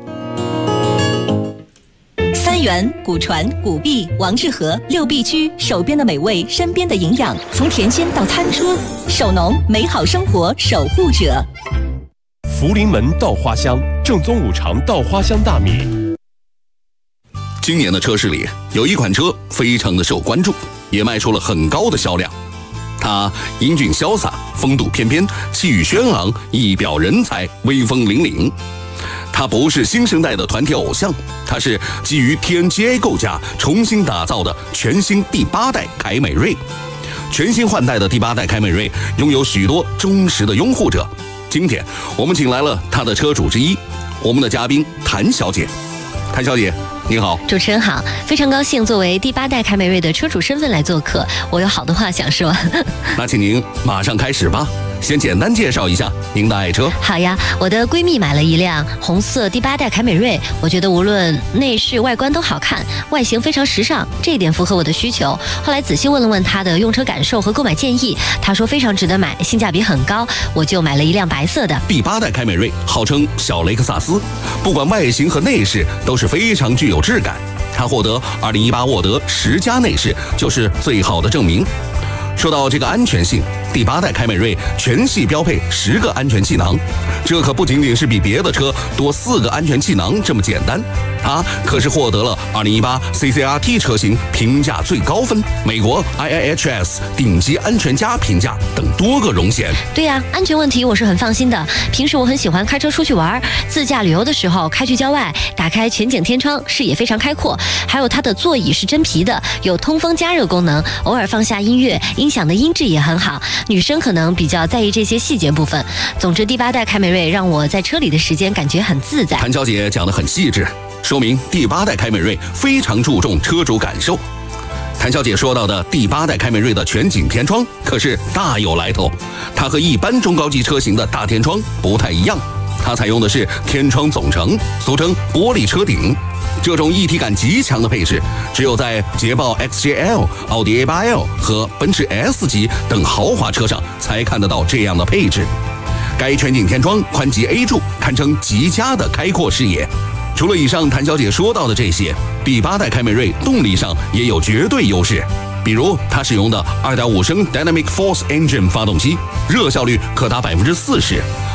三元、古传、古壁、王致和6必居，手边的美味，身边的营养，从田间到餐桌，守农，美好生活守护者。 福临门稻花香，正宗5常稻花香大米。 今年的车市里有一款车非常的受关注，也卖出了很高的销量。它英俊潇洒，风度翩翩，气宇轩昂，一表人才，威风凛凛。它不是新生代的团体偶像，它是基于 TNGA 构架重新打造的全新第8代凯美瑞。全新换代的第8代凯美瑞拥有许多忠实的拥护者。今天我们请来了它的车主之一，我们的嘉宾谭小姐。谭小姐您好。 主持人好，非常高兴作为第8代凯美瑞的车主身份来做客，我有好多话想说。 那请您马上开始吧，先简单介绍一下您的爱车。 好呀，我的闺蜜买了一辆红色第8代凯美瑞，我觉得无论内饰外观都好看，外形非常时尚，这一点符合我的需求。后来仔细问了问她的用车感受和购买建议，她说非常值得买，性价比很高，我就买了一辆白色的。 第8代凯美瑞号称小雷克萨斯，不管外形和内饰都是非常具有质感。它获得2018沃德10佳内饰，就是最好的证明。说到这个安全性，第8代凯美瑞全系标配10个安全气囊，这可不仅仅是比别的车多4个安全气囊这么简单，它可是获得了2018 CCRT 车型评价最高分、美国 IIHS 顶级安全家评价等多个荣衔。 对呀，安全问题我是很放心的。平时我很喜欢开车出去玩，自驾旅游的时候开去郊外，打开全景天窗，视野非常开阔。还有它的座椅是真皮的，有通风加热功能，偶尔放下音乐，音响的音质也很好。女生可能比较在意这些细节部分。总之，第8代凯美瑞让我在车里的时间感觉很自在。 谭小姐讲得很细致，说明第8代凯美瑞非常注重车主感受。谭小姐说到的第8代凯美瑞的全景天窗可是大有来头，它和一般中高级车型的大天窗不太一样，它采用的是天窗总成，俗称玻璃车顶。这种一体感极强的配置，只有在捷豹 XJL、奥迪 A8L 和奔驰 S 级等豪华车上才看得到这样的配置。该全景天窗宽及 A 柱，堪称极佳的开阔视野。除了以上谭小姐说到的这些，第8代凯美瑞动力上也有绝对优势。比如它使用的2.5升 Dynamic Force Engine 发动机，热效率可达40%，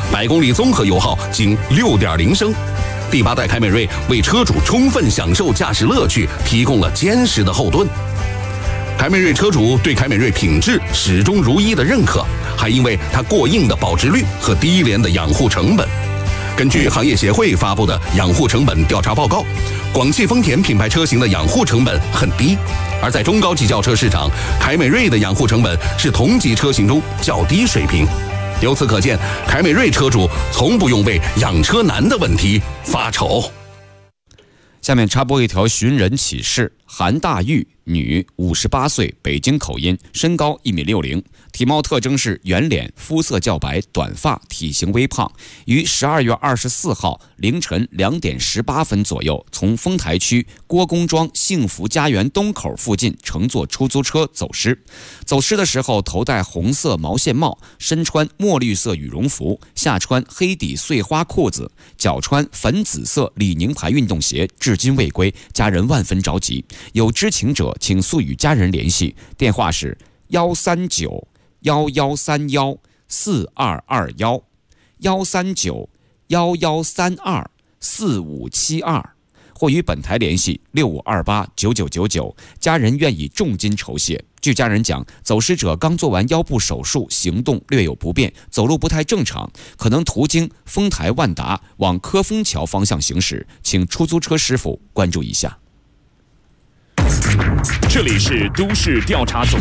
100公里综合油耗仅6.0升。第8代凯美瑞为车主充分享受驾驶乐趣提供了坚实的后盾。凯美瑞车主对凯美瑞品质始终如一的认可，还因为它过硬的保值率和低廉的养护成本。根据行业协会发布的养护成本调查报告，广汽丰田品牌车型的养护成本很低，而在中高级轿车市场，凯美瑞的养护成本是同级车型中较低水平。由此可见，凯美瑞车主从不用为养车难的问题发愁。 下面插播一条寻人启事：韩大玉，女，58岁，北京口音，身高1.60米，体貌特征是圆脸，肤色较白，短发，体型微胖。于12月24号凌晨2点18分左右，从丰台区郭公庄幸福家园东口附近乘坐出租车走失。走失的时候头戴红色毛线帽，身穿墨绿色羽绒服，下穿黑底碎花裤子，脚穿粉紫色李宁牌运动鞋，至今未归，家人万分着急。有知情者请速与家人联系，电话是1391132113911324572，或与本台联系65289999，家人愿以重金酬谢。据家人讲，走失者刚做完腰部手术，行动略有不便，走路不太正常，可能途经丰台万达往科丰桥方向行驶，请出租车师傅关注一下。 这里是都市调查组。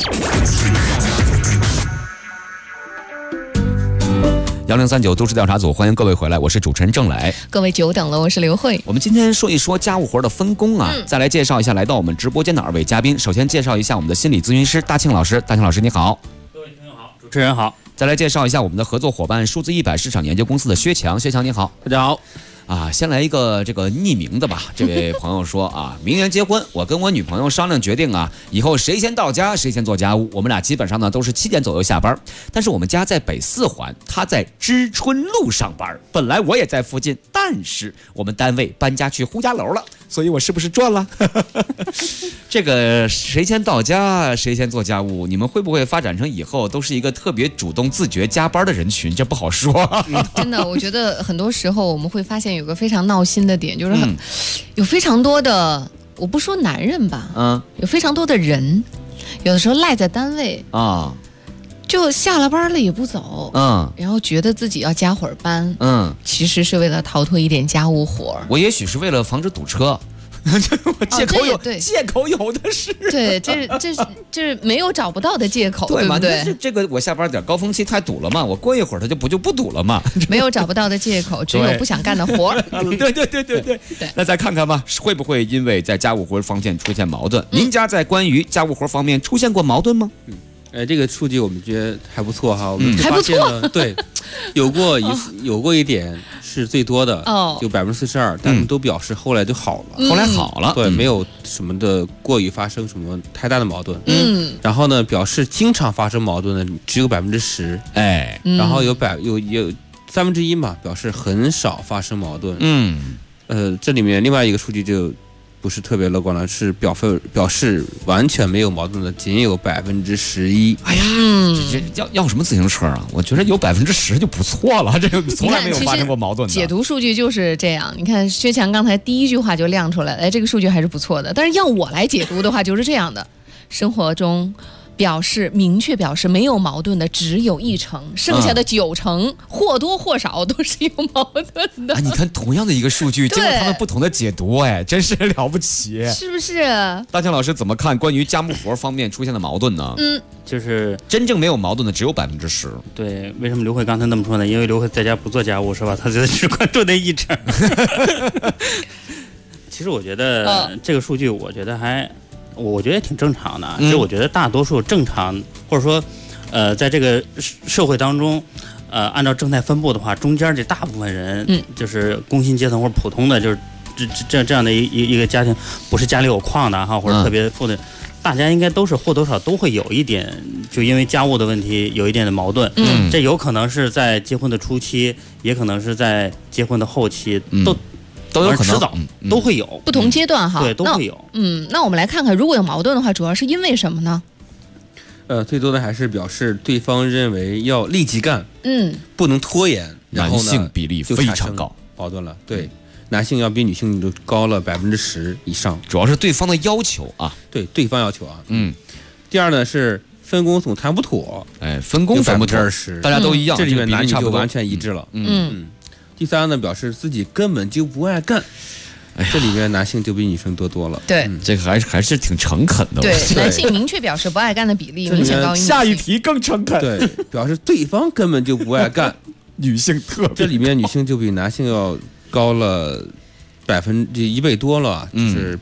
1039都市调查组，欢迎各位回来，我是主持人郑磊。 各位久等了，我是刘慧。 我们今天说一说家务活的分工啊，再来介绍一下来到我们直播间的2位嘉宾。首先介绍一下我们的心理咨询师大庆老师，大庆老师你好。 各位听众好，主持人好。 再来介绍一下我们的合作伙伴数字100市场研究公司的薛强，薛强你好。 大家好。 先来一个这个匿名的吧。这位朋友说啊，明年结婚，我跟我女朋友商量决定啊，以后谁先到家谁先做家务。我们俩基本上呢都是7点左右下班，但是我们家在北4环，她在知春路上班。本来我也在附近，但是我们单位搬家去呼家楼了，所以我是不是赚了？这个谁先到家谁先做家务，你们会不会发展成以后都是一个特别主动自觉加班的人群？这不好说。 真的，我觉得很多时候我们会发现有个非常闹心的点，就是有非常多的，我不说男人吧，有非常多的人，有的时候赖在单位啊，就下了班了也不走，然后觉得自己要加会儿班，其实是为了逃脱一点家务活。 我也许是为了防止堵车。借口有的是， 对，这是没有找不到的借口，对不对？ 这个我下班点高峰期太堵了嘛，我过一会儿它就不堵了嘛。 没有找不到的借口，只有不想干的活。 对。那再看看吧，会不会因为在家务活方面出现矛盾？您家在关于家务活方面出现过矛盾吗？ 这个数据我们觉得还不错哈，我们发现了，对，有过一点是最多的，就42%，但是都表示后来就好了， 后来好了， 对，没有什么的过于发生什么太大的矛盾，然后呢，表示经常发生矛盾的只有10%，然后有1/3嘛，表示很少发生矛盾，这里面另外一个数据就不是特别乐观了，是表示完全没有矛盾的仅有11%。 哎呀，这要什么自行车啊？我觉得有10%就不错了，这个从来没有发生过矛盾的。 解读数据就是这样，你看薛强刚才第一句话就亮出来了，这个数据还是不错的。但是要我来解读的话，就是这样的：生活中明确表示没有矛盾的只有1成，剩下的9成或多或少都是有矛盾的。 你看同样的一个数据，经过他们不同的解读，真是了不起， 是不是？ 大强老师怎么看关于家务活方面出现的矛盾呢？ 就是真正没有矛盾的只有10%。 对，为什么刘慧刚才那么说呢？因为刘慧在家不做家务是吧？他只关注那1成。其实我觉得这个数据，我觉得也挺正常的。其实我觉得大多数正常，或者说，在这个社会当中，按照正态分布的话，中间这大部分人，就是工薪阶层或者普通的，就是这样的一个家庭，不是家里有矿的哈，或者特别富的，大家应该都是或多或少都会有一点，就因为家务的问题有一点的矛盾。这有可能是在结婚的初期，也可能是在结婚的后期， 都有可能， 迟早都会有不同阶段哈， 对，都会有。 那我们来看看，如果有矛盾的话，主要是因为什么呢？ 最多的还是表示对方认为要立即干，不能拖延，然后呢， 男性比例非常高， 矛盾了。对，男性要比女性都高了10%以上， 主要是对方的要求啊， 对方要求啊，第二呢是分工总谈不妥， 分工分不妥 ，20%， 大家都一样， 这里面男女差不多就完全一致了。第三呢，表示自己根本就不爱干。这里面男性就比女生多了。 对， 这个还是挺诚恳的。 对，男性明确表示不爱干的比例明显高于女性。 下一题更诚恳。 对，表示对方根本就不爱干， 女性特别。 这里面女性就比男性要高了1倍多了，就是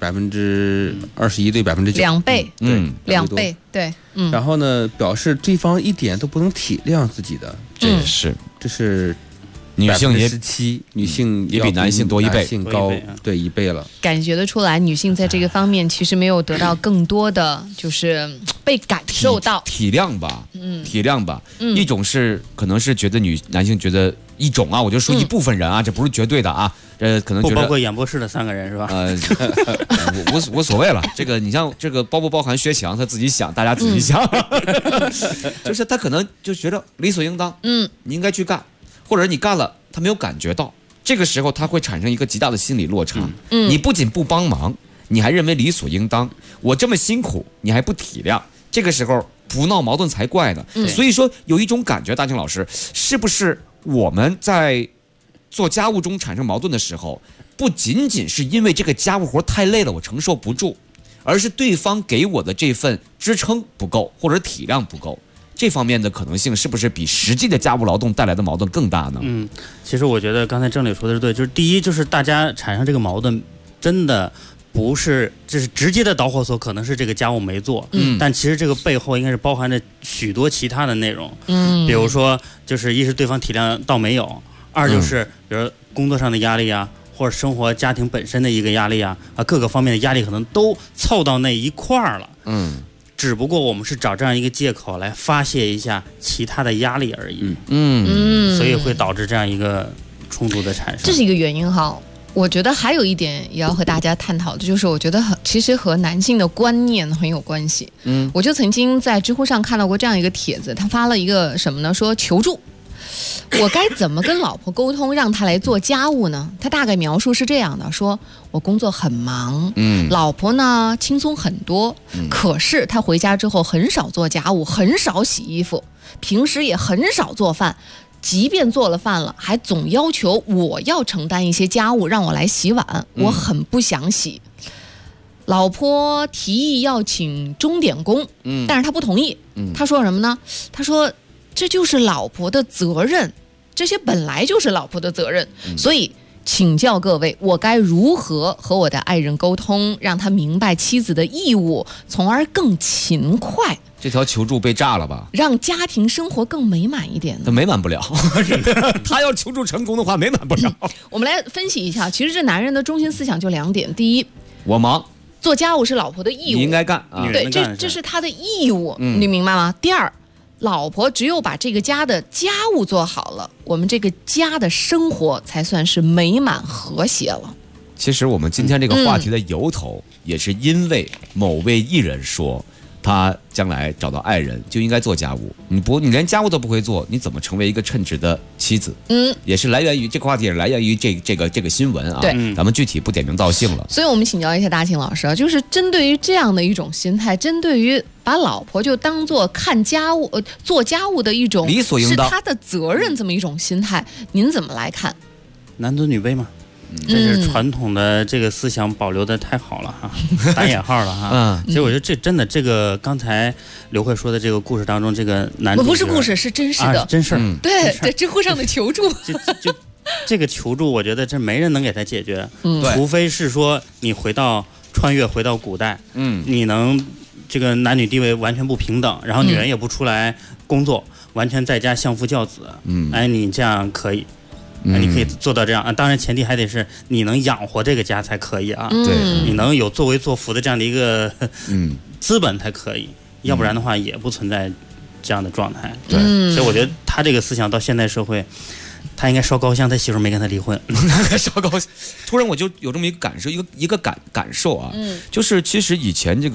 21%对9%。 2倍，2倍，对， 然后呢，表示对方一点都不能体谅自己的， 这是。女性也 17%，女性也比男性多1倍， 男性高对1倍了。 感觉得出来，女性在这个方面其实没有得到更多的，就是被感受到体谅吧，体谅吧。一种是可能是觉得男性觉得一种啊，我就说一部分人啊，这不是绝对的啊，可能觉得不包括演播室的3个人是吧？ 无所谓了。这个你像这个包不包含薛强，他自己想，大家自己想，就是他可能就觉得理所应当，你应该去干。或者你干了，他没有感觉到，这个时候他会产生一个极大的心理落差。你不仅不帮忙，你还认为理所应当，我这么辛苦，你还不体谅，这个时候不闹矛盾才怪呢。所以说有一种感觉，大庆老师，是不是我们在做家务中产生矛盾的时候，不仅仅是因为这个家务活太累了，我承受不住，而是对方给我的这份支撑不够，或者体谅不够？这方面的可能性是不是比实际的家务劳动带来的矛盾更大呢？ 其实我觉得刚才郑理说的是对，就是第一，就是大家产生这个矛盾，真的不是这是直接的导火索，可能是这个家务没做，但其实这个背后应该是包含着许多其他的内容，比如说就是一是对方体谅到没有，二就是比如工作上的压力啊，或者生活家庭本身的一个压力啊，各个方面的压力可能都凑到那一块儿了，只不过我们是找这样一个借口来发泄一下其他的压力而已，所以会导致这样一个冲突的产生。 这是一个原因哈。我觉得还有一点也要和大家探讨的，就是我觉得其实和男性的观念很有关系。我就曾经在知乎上看到过这样一个帖子，他发了一个什么呢？说求助。我该怎么跟老婆沟通，让她来做家务呢？他大概描述是这样的：说我工作很忙，老婆呢轻松很多，可是她回家之后很少做家务，很少洗衣服，平时也很少做饭，即便做了饭了，还总要求我要承担一些家务，让我来洗碗，我很不想洗。老婆提议要请钟点工，但是他不同意。他说什么呢？他说这就是老婆的责任，这些本来就是老婆的责任，所以请教各位，我该如何和我的爱人沟通，让他明白妻子的义务，从而更勤快？ 这条求助被炸了吧？ 让家庭生活更美满一点呢？ 他美满不了，他要求助成功的话，美满不了。 我们来分析一下，其实这男人的中心思想就2点：第一， 我忙， 做家务是老婆的义务， 你应该干啊。 对，这是他的义务，你明白吗？第二，老婆只有把这个家的家务做好了，我们这个家的生活才算是美满和谐了。 其实我们今天这个话题的由头，也是因为某位艺人说，他将来找到爱人就应该做家务，你连家务都不会做，你怎么成为一个称职的妻子？也是来源于这个话题，也来源于这个新闻啊。 对， 咱们具体不点名道姓了。 所以我们请教一下大庆老师啊，就是针对于这样的一种心态，针对于把老婆就当做看家务、做家务的一种理所应当， 是他的责任这么一种心态，您怎么来看？ 男尊女卑嘛。这是传统的这个思想保留的太好了哈，打引号了哈。其实我觉得这真的，这个刚才刘慧说的这个故事当中，这个男主角不是故事，是真实的， 真事儿。 对，在知乎上的求助， 就这个求助，我觉得这没人能给他解决，除非是说你穿越回到古代，你能这个男女地位完全不平等，然后女人也不出来工作，完全在家相夫教子，哎，你这样可以。你可以做到这样啊，当然前提还得是你能养活这个家才可以啊。 对， 你能有作威作福的这样的一个资本才可以，要不然的话也不存在这样的状态。 对， 所以我觉得他这个思想到现代社会，他应该烧高香，他媳妇没跟他离婚。 烧高香，突然我就有这么一个感受，一个感受啊，就是其实以前这个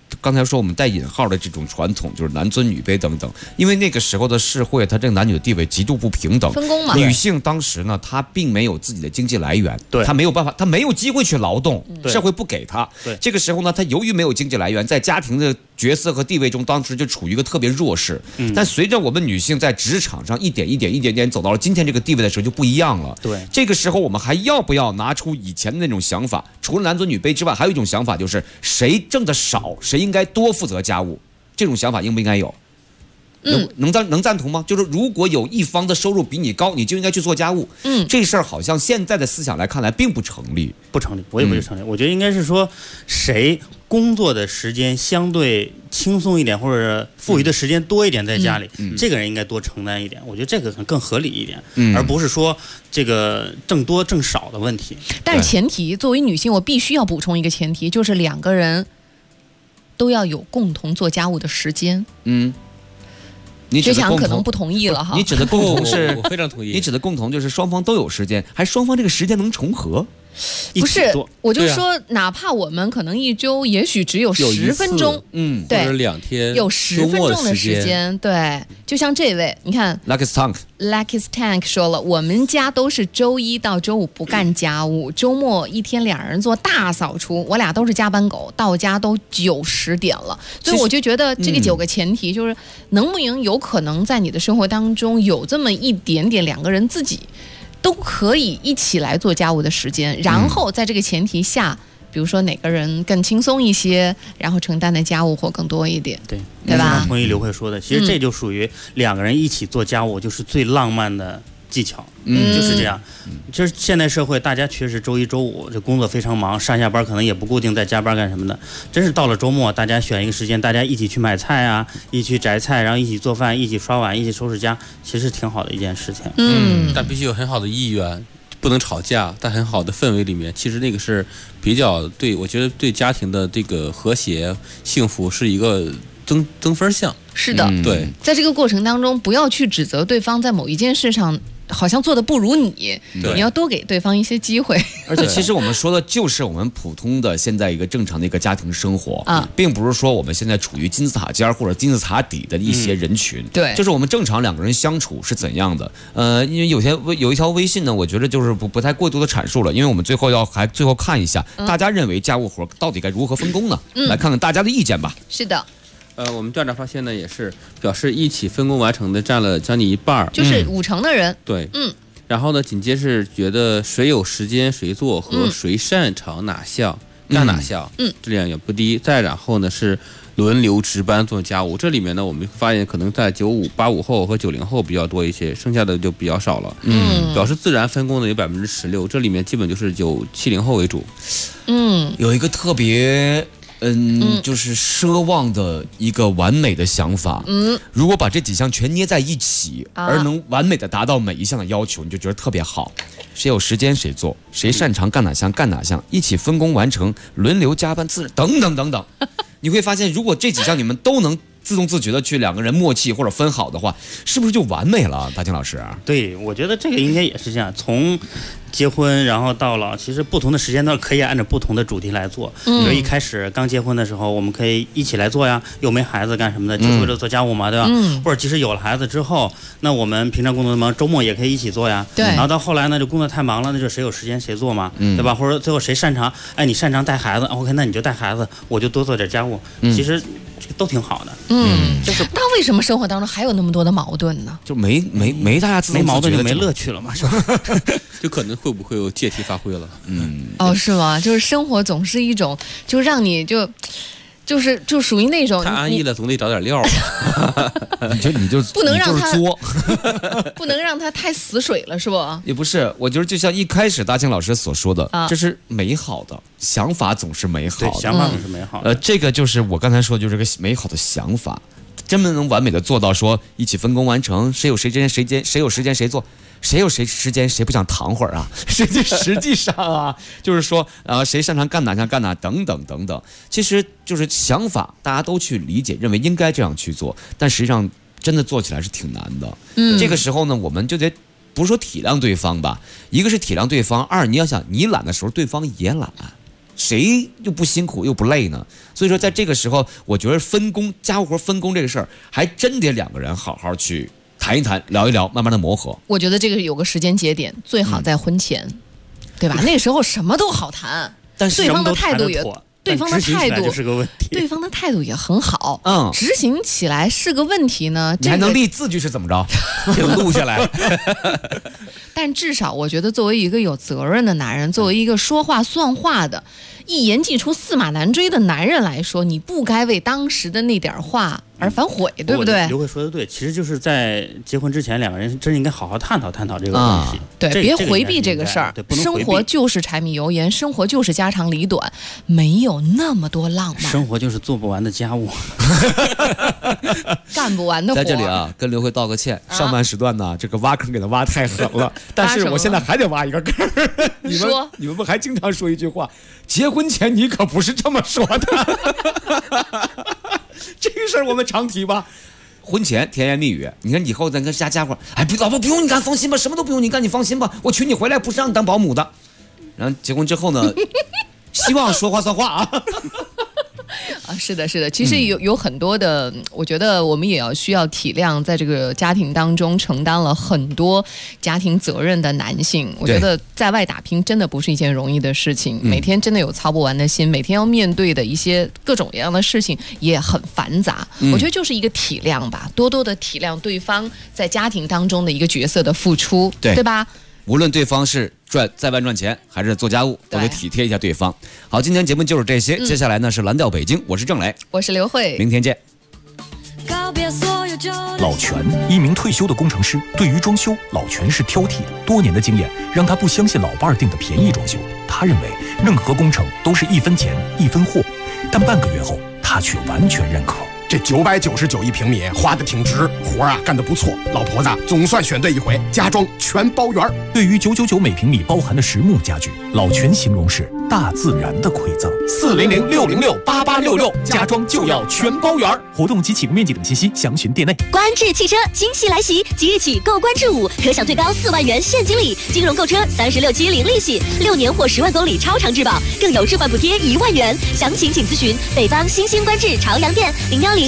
刚才说我们带引号的这种传统，就是男尊女卑等等，因为那个时候的社会，它这个男女的地位极度不平等， 分工嘛。 女性当时呢，她并没有自己的经济来源， 对， 她没有办法，她没有机会去劳动，社会不给她。 对， 这个时候呢，她由于没有经济来源，在家庭的角色和地位中，当时就处于一个特别弱势。但随着我们女性在职场上一点一点走到了今天这个地位的时候，就不一样了。 对， 这个时候我们还要不要拿出以前的那种想法？除了男尊女卑之外，还有一种想法就是谁挣的少，谁应该多负责家务。这种想法应不应该有？能赞同吗？就是如果有一方的收入比你高，你就应该去做家务。这事儿好像现在的思想来看来并不成立， 不成立。我也不是成立。我觉得应该是说，谁工作的时间相对轻松一点，或者富余的时间多一点在家里，这个人应该多承担一点。我觉得这个可能更合理一点，而不是说这个挣多挣少的问题。 但是前提，作为女性，我必须要补充一个前提，就是两个人都要有共同做家务的时间。学强可能不同意了哈。 你指的共同是？ 我非常同意。 你指的共同就是双方都有时间，还双方这个时间能重合？ 不是，我就说，哪怕我们可能一周也许只有10分钟，对， 或者2天， 有10分钟的时间，对。就像这位，你看 ，Lucky's Tank 说了，我们家都是周1到周5不干家务，周末一天2人做大扫除，我俩都是加班狗，到家都9、10点了。所以我就觉得这个9个前提就是，能不能有可能在你的生活当中有这么一点点两个人自己都可以一起来做家务的时间，然后在这个前提下，比如说哪个人更轻松一些，然后承担的家务活更多一点，对吧？ 同意刘慧说的，其实这就属于两个人一起做家务，就是最浪漫的技巧，就是这样。就是现代社会，大家确实周1、周5这工作非常忙，上下班可能也不固定在加班干什么的。真是到了周末，大家选一个时间，大家一起去买菜啊，一起去摘菜，然后一起做饭，一起刷碗，一起收拾家，其实挺好的一件事情。 但必须有很好的意愿，不能吵架，在很好的氛围里面，其实那个是比较对，我觉得对家庭的这个和谐幸福是一个增分项。 是的， 对， 在这个过程当中，不要去指责对方在某一件事上好像做的不如你，你要多给对方一些机会。 而且其实我们说的就是我们普通的现在一个正常的一个家庭生活啊，并不是说我们现在处于金字塔尖或者金字塔底的一些人群。 对， 就是我们正常两个人相处是怎样的。因为有一条微信呢，我觉得就是不太过多的阐述了，因为我们最后看一下，大家认为家务活到底该如何分工呢？来看看大家的意见吧。 是的。 我们调查发现呢，也是表示一起分工完成的占了将近一半， 就是50%的人。 对，然后呢，紧接着觉得谁有时间谁做和谁擅长哪项干哪项，质量也不低。再然后呢是轮流值班做家务，这里面呢我们发现可能在95、85后和90后比较多一些，剩下的就比较少了。表示自然分工的有16%，这里面基本就是70后为主。 有一个特别。就是奢望的一个完美的想法。如果把这几项全捏在一起，而能完美的达到每一项的要求，你就觉得特别好。谁有时间谁做，谁擅长干哪项，一起分工完成，轮流加班，等等。你会发现，如果这几项你们都能自动自觉的去两个人默契或者分好的话，是不是就完美了？大庆老师， 对，我觉得这个应该也是这样。从结婚然后到老，其实不同的时间段可以按照不同的主题来做。比如一开始刚结婚的时候，我们可以一起来做呀，又没孩子干什么的，就是为了做家务嘛，对吧？或者即使有了孩子之后，那我们平常工作忙，周末也可以一起做呀。 对。 然后到后来呢，就工作太忙了，那就谁有时间谁做嘛，对吧？或者最后谁擅长，你擅长带孩子 ，OK， 那你就带孩子，我就多做点家务。其实都挺好的。 就是那为什么生活当中还有那么多的矛盾呢？ 就没大家自动自觉的没矛盾就没乐趣了嘛，是吧？ 就可能会不会有借题发挥了？ 是吗？就是生活总是一种，就让你就属于那种太安逸了，总得找点料吧。 你就不能让他作， 不能让他太死水了，是不？ 也不是，我觉得就像一开始大庆老师所说的，这是美好的想法，总是美好的， 对，想法总是美好的。 这个就是我刚才说，就是个美好的想法，真的能完美的做到说一起分工完成，谁有时间谁做。谁有谁时间，谁不想躺会儿啊？实际上啊，就是说，谁擅长干哪等等，其实就是想法，大家都去理解，认为应该这样去做，但实际上真的做起来是挺难的。这个时候呢，我们就得不是说体谅对方吧，一个是体谅对方，二你要想你懒的时候，对方也懒。 谁又不辛苦又不累呢？所以说，在这个时候，我觉得分工家务活分工这个事儿，还真得两个人好好去谈一谈、聊一聊，慢慢的磨合。 我觉得这个有个时间节点，最好在婚前，对吧？那时候什么都好谈， 但是对方的态度也。对方的态度是个问题， 对方的态度也很好，执行起来是个问题呢。 你还能立字据是怎么着？给录下来。 但至少我觉得，作为一个有责任的男人，作为一个说话算话的、一言既出驷马难追的男人来说，你不该为当时的那点话而反悔，对不对？ 刘慧说的对，其实就是在结婚之前，两个人真应该好好探讨探讨这个问题。 对，别回避这个事儿。生活就是柴米油盐，生活就是家长里短，没有那么多浪漫。 生活就是做不完的家务， 干不完的活。 在这里啊，跟刘慧道个歉，上半时段呢，这个挖坑给他挖太狠了。但是我现在还得挖一个坑。你们不还经常说一句话，结婚前你可不是这么说的。这个事儿我们常提吧。婚前甜言蜜语，你看以后咱跟家伙，哎，老婆不用你干，放心吧，什么都不用你干，你放心吧，我娶你回来不是让你当保姆的。然后结婚之后呢，希望说话算话啊。 啊，是的，是的，其实有很多的，我觉得我们也需要体谅，在这个家庭当中承担了很多家庭责任的男性。我觉得在外打拼真的不是一件容易的事情，每天真的有操不完的心，每天要面对的一些各种各样的事情也很繁杂。我觉得就是一个体谅吧，多多的体谅对方在家庭当中的一个角色的付出，对吧？ 无论对方是在外赚钱还是做家务，都得体贴一下对方。好，今天节目就是这些，接下来呢是蓝调北京，我是郑磊， 我是刘慧， 明天见。 老全，一名退休的工程师，对于装修，老全是挑剔的。多年的经验让他不相信老伴儿订的便宜装修，他认为任何工程都是1分钱1分货。但半个月后，他却完全认可。 这999一平米花的挺值，活啊干得不错，老婆子总算选对一回，家装全包圆。 对于999每平米包含的实木家具，老全形容是大自然的馈赠。 400-606-8866，家装就要全包圆。 活动及起步面积等信息详询店内。 观致汽车惊喜来袭，即日起购观致5，可享最高4万元现金礼，金融购车36期零利息，6年或10万公里超长质保，更有置换补贴1万元。详情请咨询北方新兴观致朝阳店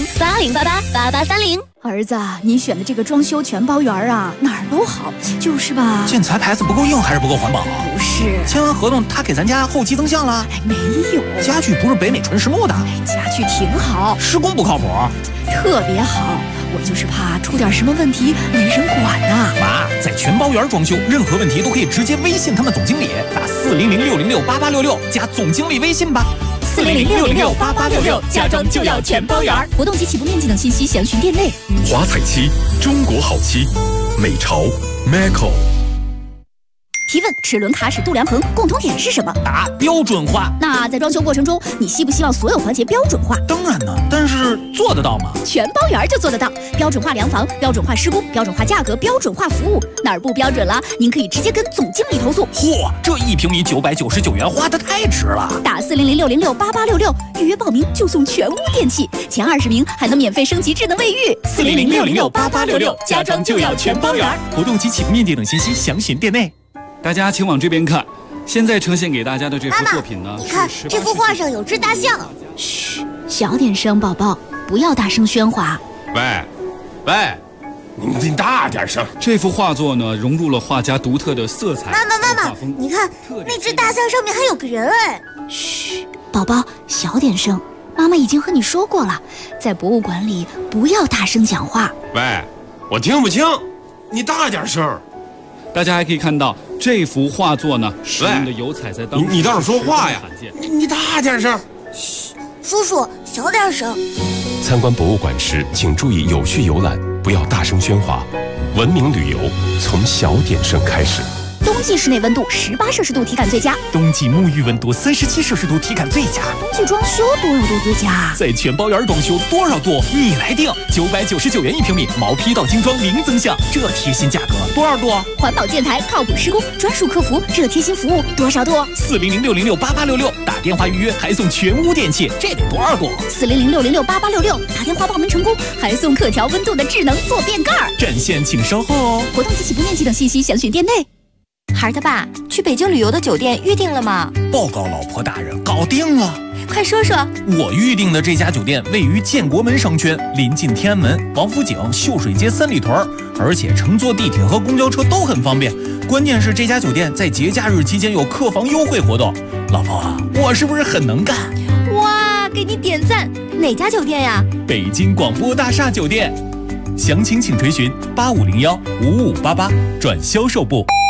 010-8088-8830。 儿子，你选的这个装修全包圆啊，哪儿都好，就是吧？ 建材牌子不够硬还是不够环保？ 不是， 签完合同他给咱家后期增项了？ 没有， 家具不是北美纯实木的。 家具挺好， 施工不靠谱， 特别好。我就是怕出点什么问题没人管呐。 妈，在全包圆装修，任何问题都可以直接微信他们总经理，打400-606-8866加总经理微信吧。 400-606-8866，家装就要全包圆。活动及起步面积等信息详询店内。 华彩漆，中国好漆，美潮 Macco。 提问：齿轮、卡尺、度量衡共同点是什么？ 答：标准化。 那在装修过程中，你希不希望所有环节标准化？ 当然呢，但是做得到吗？ 全包圆就做得到，标准化量房、标准化施工、标准化价格、标准化服务，哪儿不标准了？您可以直接跟总经理投诉。 嚯，这1平米999元花得太值了！ 打400-606-8866预约报名就送全屋电器，前20名还能免费升级智能卫浴。 400-606-8866，家装就要全包圆。活动及起步面积等信息详询店内。 大家请往这边看，现在呈现给大家的这幅作品呢， 你看这幅画上有只大象。嘘，小点声，宝宝，不要大声喧哗。 喂，你大点声。这幅画作呢，融入了画家独特的色彩。 妈妈，你看那只大象上面还有个人哎。嘘，宝宝，小点声。妈妈已经和你说过了，在博物馆里不要大声讲话。 喂，我听不清，你大点声。大家还可以看到这幅画作呢，使用的油彩在当时你倒是说话呀！你大点声。 嘘，叔叔小点声。 参观博物馆时，请注意有序游览，不要大声喧哗。文明旅游从小点声开始。 冬季室内温度18摄氏度体感最佳， 冬季沐浴温度37摄氏度体感最佳， 冬季装修多少度最佳？ 在全包圆装修多少度你来定，999元1平米，毛坯到精装零增项，这贴心价格多少度？ 环保建材，靠谱施工，专属客服，这贴心服务多少度 ？400-606-8866，打电话预约还送全屋电器，这得多少度 ？400-606-8866，打电话报名成功还送可调温度的智能坐便盖。 占线请稍后哦。 活动及起步面积等信息详询店内。 孩他爸，去北京旅游的酒店预定了吗？ 报告老婆大人，搞定了。 快说说。 我预定的这家酒店位于建国门商圈，临近天安门、王府井、秀水街三里屯，而且乘坐地铁和公交车都很方便。关键是这家酒店在节假日期间有客房优惠活动。老婆啊，我是不是很能干？ 哇，给你点赞！哪家酒店呀？ 北京广播大厦酒店。详情请垂询85015588转销售部。